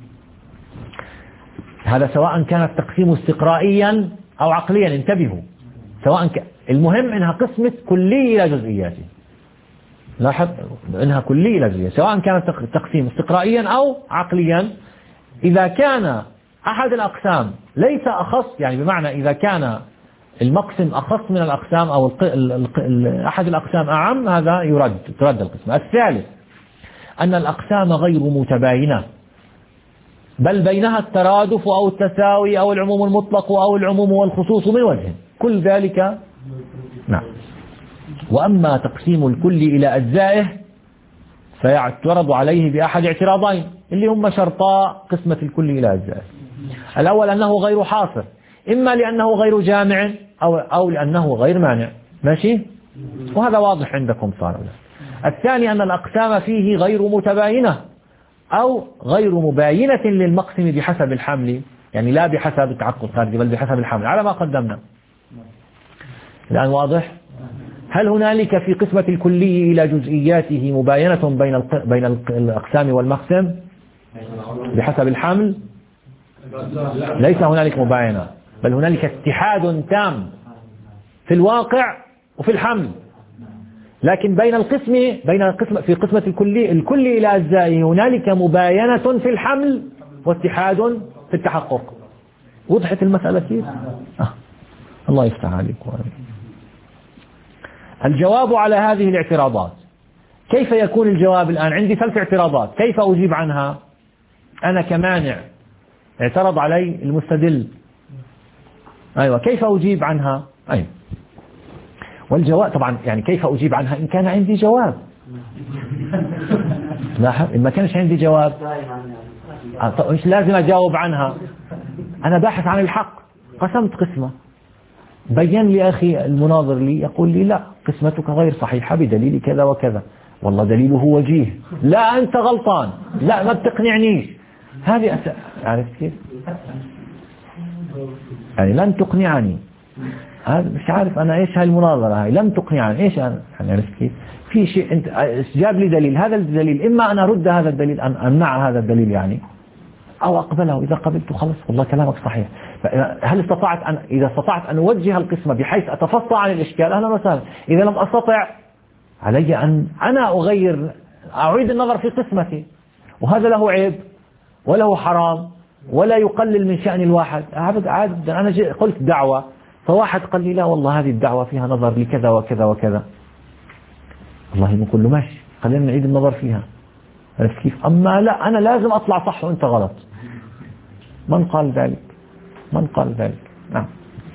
هذا سواء كان التقسيم استقرائيا أو عقليا، انتبهوا، سواء كان، المهم إنها قسمة كلية إلى جزئياته. لاحظ إنها كلية إلى جزئياته، سواء كان التقسيم استقرائيا أو عقليا. إذا كان أحد الأقسام ليس أخص، يعني بمعنى إذا كان المقسم أخص من الأقسام أو أحد الأقسام أعم، هذا يرد ترد القسم. الثالث أن الأقسام غير متباينة، بل بينها الترادف أو التساوي أو العموم المطلق أو العموم والخصوص من وجه، كل ذلك. نعم. وأما تقسيم الكل إلى أجزائه فيعترض عليه بأحد اعتراضين اللي هم شرطا قسمة الكل إلى أجزائه. الأول أنه غير حاصر، إما لأنه غير جامع أو, أو لأنه غير مانع. ماشي، وهذا واضح عندكم صار. الثاني أن الأقسام فيه غير متباينة أو غير مباينة للمقسم بحسب الحمل، يعني لا بحسب التعقد الخارجي بل بحسب الحمل على ما قدمنا الآن. واضح؟ هل هنالك في قسمة الكلي إلى جزئياته مباينة بين بين الأقسام والمقسم بحسب الحمل؟ ليس هنالك مباينة، بل هنالك اتحاد تام في الواقع وفي الحمل، لكن بين القسم بين القسم في قسمة الكلي الكلي إلى أجزائه هنالك مباينة في الحمل واتحاد في التحقق. وضحت المسألة كيف؟ آه. الله يفتح عليك. الجواب على هذه الاعتراضات، كيف يكون الجواب الآن؟ عندي ثلاث اعتراضات، كيف أجيب عنها؟ أنا كمانع اعترض علي المستدل، أيوة، كيف أجيب عنها؟ أيوة. والجواب طبعا يعني كيف أجيب عنها إن كان عندي جواب. لاحظ إن ما كانش عندي جواب طيب مش لازم أجاوب عنها. أنا باحث عن الحق، قسمت قسمة، بين لي أخي المناظر لي يقول لي لا قسمتك غير صحيحة بدليل كذا وكذا، والله دليله وجيه، لا أنت غلطان، لا ما بتقنعنيش. هذه أس... عارف كيف؟ يعني لن تقنعني، هذا مش عارف أنا إيش هالمناظرة هاي، لم تقنعني إيش أنا يعني عارف كيف؟ في شيء أنت جاب لي دليل، هذا الدليل إما أن أرد هذا الدليل أن أمنع هذا الدليل يعني، أو أقبله. إذا قبلته خلص والله كلامك صحيح. هل استطعت أن إذا استطعت أن أوجه القسمة بحيث أتفصى عن الإشكال أهلا وسهلا. إذا لم أستطع علي أن أنا أغير أعيد النظر في قسمتي، وهذا له عيب وله حرام ولا يقلل من شأن الواحد. عاد عاد أنا قلت دعوة فواحد قال لي لا والله هذه الدعوة فيها نظر لكذا وكذا وكذا، والله بقول له ماشي خلينا نعيد النظر فيها. عرفت كيف؟ أما لا أنا لازم أطلع صح وأنت غلط. من قال ذلك؟ من قال ذلك؟ نعم.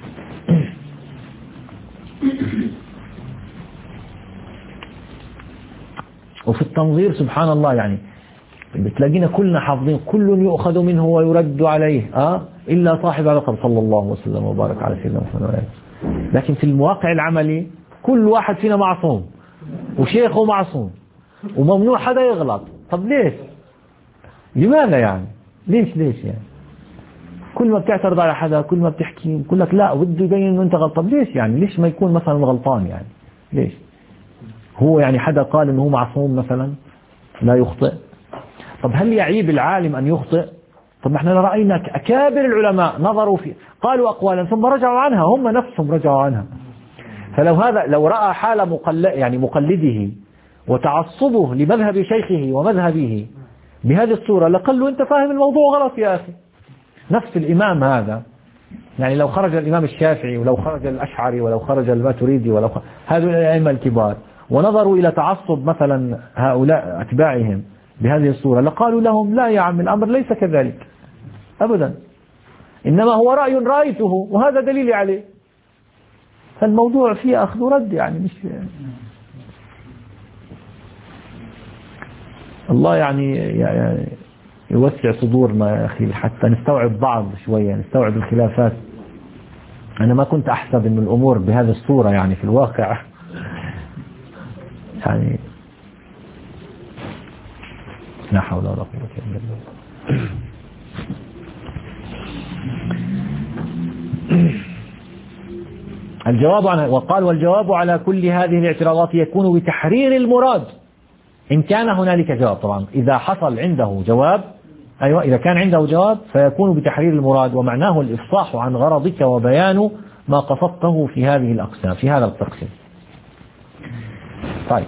وفي التنظير سبحان الله يعني بتلاقينا كلنا حافظين كل يؤخذ منه ويرد عليه آه إلا صاحب العقل صلى الله وسلم وبارك على سيدنا محمد. لكن في المواقع العملي كل واحد فينا معصوم وشيخه معصوم وممنوع حدا يغلط. طب ليش؟ لماذا يعني؟ ليش ليش يعني؟ كل ما بتعترض على حدا كل ما بتحكي كل لك لا بده يبين انه انت غلط. طب ليش يعني؟ ليش ما يكون مثلا غلطان يعني؟ ليش؟ هو يعني حدا قال انه هو معصوم مثلا لا يخطئ؟ طب هل يعيب العالم ان يخطئ؟ طب احنا رأينا اكابر العلماء نظروا في قالوا اقوالا ثم رجعوا عنها، هم نفسهم رجعوا عنها. فلو هذا لو رأى حال مقلد يعني مقلده وتعصبه لمذهب شيخه ومذهبه بهذه الصورة لقال له أنت فاهم الموضوع غلط يا أخي. نفس الإمام هذا يعني لو خرج الإمام الشافعي ولو خرج الأشعري ولو خرج الماتريدي ولو خرج هذول الأئمة الكبار ونظروا إلى تعصب مثلا هؤلاء أتباعهم بهذه الصورة لقالوا لهم لا يا عم الأمر ليس كذلك أبدا، إنما هو رأي رأيته وهذا دليل عليه. فالموضوع فيه أخذ ورد يعني مش الله يعني, يعني يوسع صدورنا يا أخي حتى نستوعب بعض شوية، نستوعب الخلافات. أنا ما كنت أحسب أن الأمور بهذه الصورة يعني في الواقع يعني لا حول ولا قوة إلا بالله. الجواب عن وقال والجواب على كل هذه الاعتراضات يكون بتحرير المراد إن كان هنالك جواب. طبعا إذا حصل عنده جواب أيوة إذا كان عنده جواب فيكون بتحرير المراد ومعناه الإفصاح عن غرضك وبيان ما قصدته في هذه الأقسام في هذا التقسيم. طيب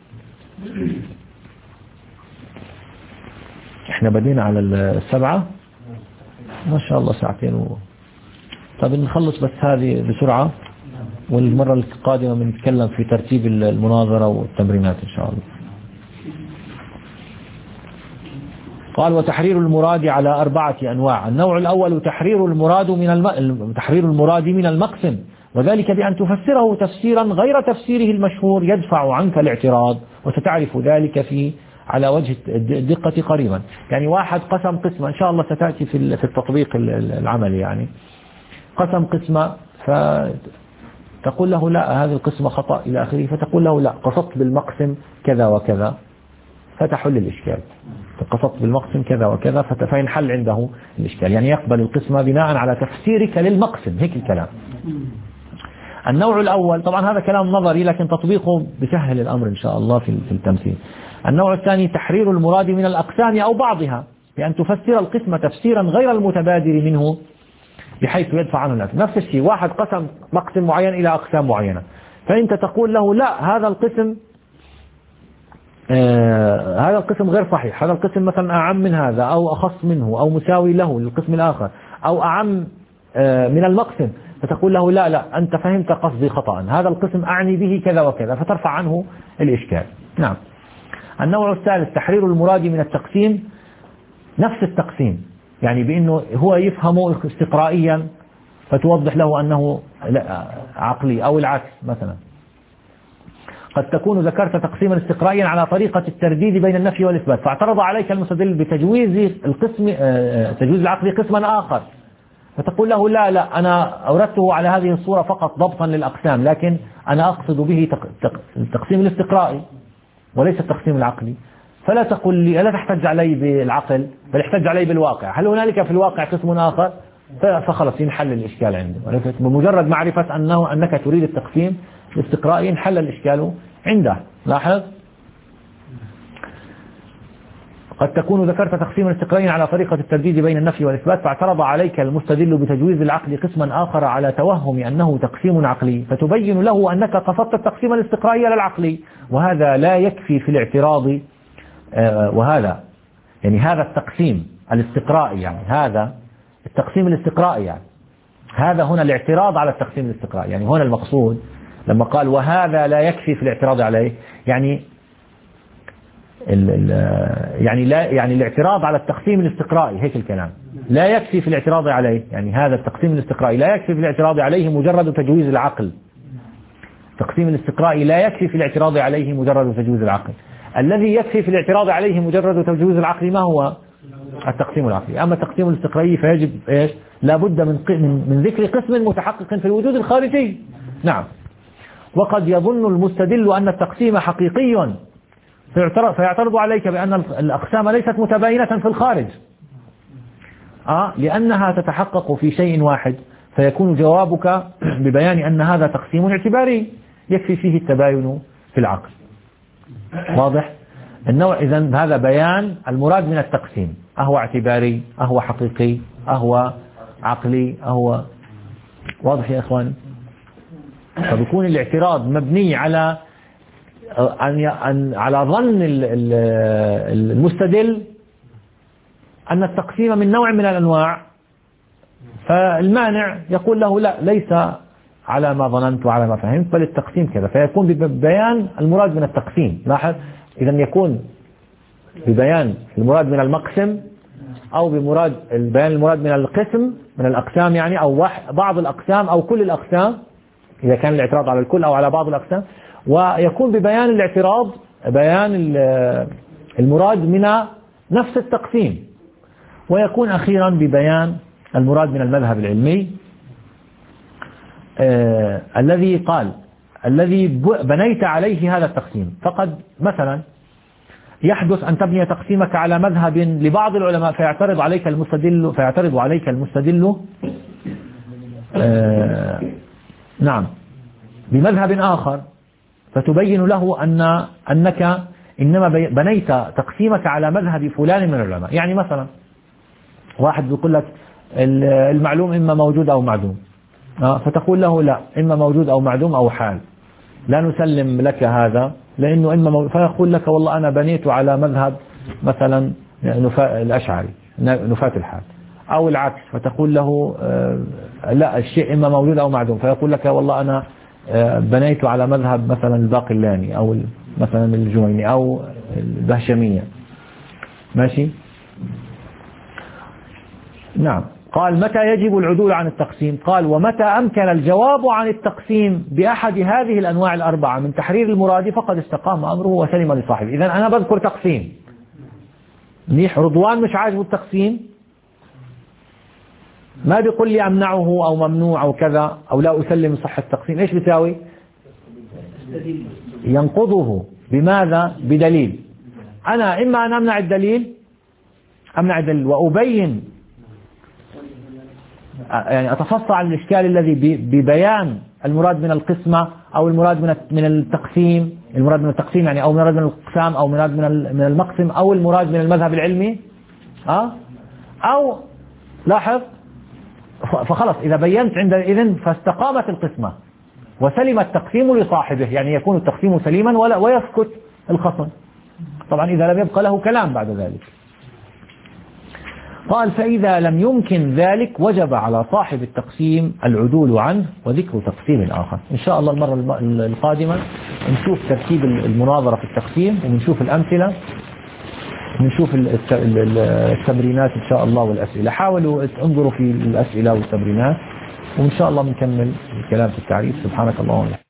احنا بدينا على السبعة ما شاء الله ساعتين و... طيب نخلص بس هذه بسرعة والمرة القادمة بنتكلم في ترتيب المناظرة والتمرينات إن شاء الله. قال وتحرير المراد على أربعة أنواع. النوع الأول تحرير المراد من الم... تحرير المراد من المقسم، وذلك بأن تفسره تفسيرا غير تفسيره المشهور يدفع عنك الاعتراض، وستعرف ذلك في على وجه الدقة قريبا. يعني واحد قسم قسمة إن شاء الله ستأتي في في التطبيق العملي، يعني قسم قسمة فتقول له لا هذه القسمة خطأ إلى آخره، فتقول له لا قصدت بالمقسم كذا وكذا فتحل الإشكال، قصدت بالمقسم كذا وكذا فينحل عنده الإشكال. يعني يقبل القسمة بناء على تفسيرك للمقسم، هيك الكلام. النوع الأول طبعا هذا كلام نظري لكن تطبيقه بسهل الأمر إن شاء الله في التمثيل. النوع الثاني تحرير المراد من الأقسام أو بعضها بأن تفسر القسمة تفسيرا غير المتبادر منه بحيث يدفع عنه الأثم. نفس الشيء واحد قسم مقسم معين إلى أقسام معينة، فأنت تقول له لا هذا القسم آه هذا القسم غير صحيح، هذا القسم مثلا أعم من هذا أو أخص منه أو مساوي له للقسم الآخر أو أعم آه من المقسم، فتقول له لا لا أنت فهمت قصدي خطأ، هذا القسم أعني به كذا وكذا، فترفع عنه الإشكال. نعم. النوع الثالث تحرير المراد من التقسيم نفس التقسيم، يعني بأنه هو يفهمه استقرائيا فتوضح له أنه عقلي أو العكس. مثلا قد تكون ذكرت تقسيما استقرائيا على طريقة الترديد بين النفي والإثبات، فاعترض عليك المستدل بتجويز القسم تجويز العقل قسما آخر، فتقول له لا لا أنا أوردته على هذه الصورة فقط ضبطا للأقسام، لكن أنا أقصد به التقسيم الاستقرائي وليس التقسيم العقلي، فلا تقول لي لا تحتج علي بالعقل بل احتج علي بالواقع، هل هنالك في الواقع قسم آخر؟ فخلص ينحل الإشكال عنده. بمجرد معرفة أنه أنك تريد التقسيم الاستقرائي ينحل الإشكال عنده. لاحظ قد تكون ذكرت تقسيما استقرائيا على طريقة الترديد بين النفي والإثبات، فاعترض عليك المستدل بتجويز العقل قسما آخر على توهم أنه تقسيم عقلي، فتبين له أنك قصدت التقسيم الاستقرائي على العقلي، وهذا لا يكفي في الاعتراض. آه وهذا يعني هذا التقسيم الاستقرائي، يعني هذا التقسيم الاستقرائي، يعني هذا هنا الاعتراض على التقسيم الاستقرائي، يعني هنا المقصود لما قال وهذا لا يكفي في الاعتراض عليه، يعني ال ال يعني لا يعني الاعتراض على التقسيم الاستقرائي، هيك الكلام، لا يكفي في الاعتراض عليه، يعني هذا التقسيم الاستقرائي لا يكفي في الاعتراض عليه مجرد تجويز العقل. التقسيم الاستقرائي لا يكفي في الاعتراض عليه مجرد تجويز العقل. الذي يكفي في الاعتراض عليه مجرد تجويز العقل ما هو؟ التقسيم العقلي. أما التقسيم الاستقرائي فيجب إيش؟ لا بد من من ذكر قسم متحقق في الوجود الخارجي. نعم. وقد يظن المستدل أن التقسيم حقيقي فيعترض عليك بأن الأقسام ليست متباينة في الخارج، آه لأنها تتحقق في شيء واحد، فيكون جوابك ببيان أن هذا تقسيم اعتباري يكفي فيه التباين في العقل. واضح؟ النوع إذن هذا بيان المراد من التقسيم، أهو اعتباري، أهو حقيقي، أهو عقلي، أهو واضح يا إخوان؟ فبيكون الاعتراض مبني على أن على ظن المستدل أن التقسيم من نوع من الأنواع، فالمانع يقول له لا ليس على ما ظننت وعلى ما فهمت بل التقسيم كذا، فيكون ببيان المراد من التقسيم. لاحظ إذن يكون ببيان المراد من المقسم أو بمراد البيان المراد من القسم من الأقسام، يعني أو بعض الأقسام أو كل الأقسام إذا كان الاعتراض على الكل أو على بعض الأقسام، ويكون ببيان الاعتراض بيان المراد من نفس التقسيم، ويكون أخيرا ببيان المراد من المذهب العلمي آه الذي قال الذي بنيت عليه هذا التقسيم. فقد مثلا يحدث أن تبني تقسيمك على مذهب لبعض العلماء فيعترض عليك المستدل فيعترض عليك المستدل آه نعم بمذهب آخر، فتبين له أن أنك إنما بنيت تقسيمك على مذهب فلان من العلماء. يعني مثلا واحد بيقول لك المعلوم إما موجود أو معدوم، فتقول له لا إما موجود أو معدوم أو حال، لا نسلم لك هذا لأنه إما موجود، فيقول لك والله أنا بنيت على مذهب مثلا الأشعري نفاة الحال، أو العكس، فتقول له لا الشيء إما موجود أو معدوم، فيقول لك والله أنا بنيت على مذهب مثلا الباقلاني أو مثلا الجويني أو البهشمية. ماشي؟ نعم. قال متى يجب العدول عن التقسيم؟ قال ومتى أمكن الجواب عن التقسيم بأحد هذه الأنواع الأربعة من تحرير المراد فقد استقام أمره وسلم لصاحبه. إذن أنا بذكر تقسيم منيح، رضوان مش عاجبه التقسيم، ما بيقول لي أمنعه أو ممنوع أو كذا أو لا أسلم صحة التقسيم، إيش بتساوي؟ ينقضه بماذا؟ بدليل. أنا إما أن أمنع الدليل أمنع الدليل وأبين يعني أتفصل عن الإشكال الذي ببيان المراد من القسمة أو المراد من من التقسيم، المراد من التقسيم يعني أو المراد من الأقسام أو المراد من من المقسم أو المراد من المذهب العلمي، أه أو لاحظ فخلص إذا بينت عندئذ فاستقامت القسمة وسلم التقسيم لصاحبه، يعني يكون التقسيم سليما ولا ويسكت الخصم. طبعا إذا لم يبقى له كلام بعد ذلك. قال فإذا لم يمكن ذلك وجب على صاحب التقسيم العدول عنه وذكر تقسيم آخر. إن شاء الله المرة القادمة نشوف ترتيب المناظرة في التقسيم، ونشوف الأمثلة، ونشوف التمرينات إن شاء الله والأسئلة. حاولوا انظروا في الأسئلة والتمرينات، وإن شاء الله بنكمل الكلام في التعريف. سبحانك اللهم وبحمدك.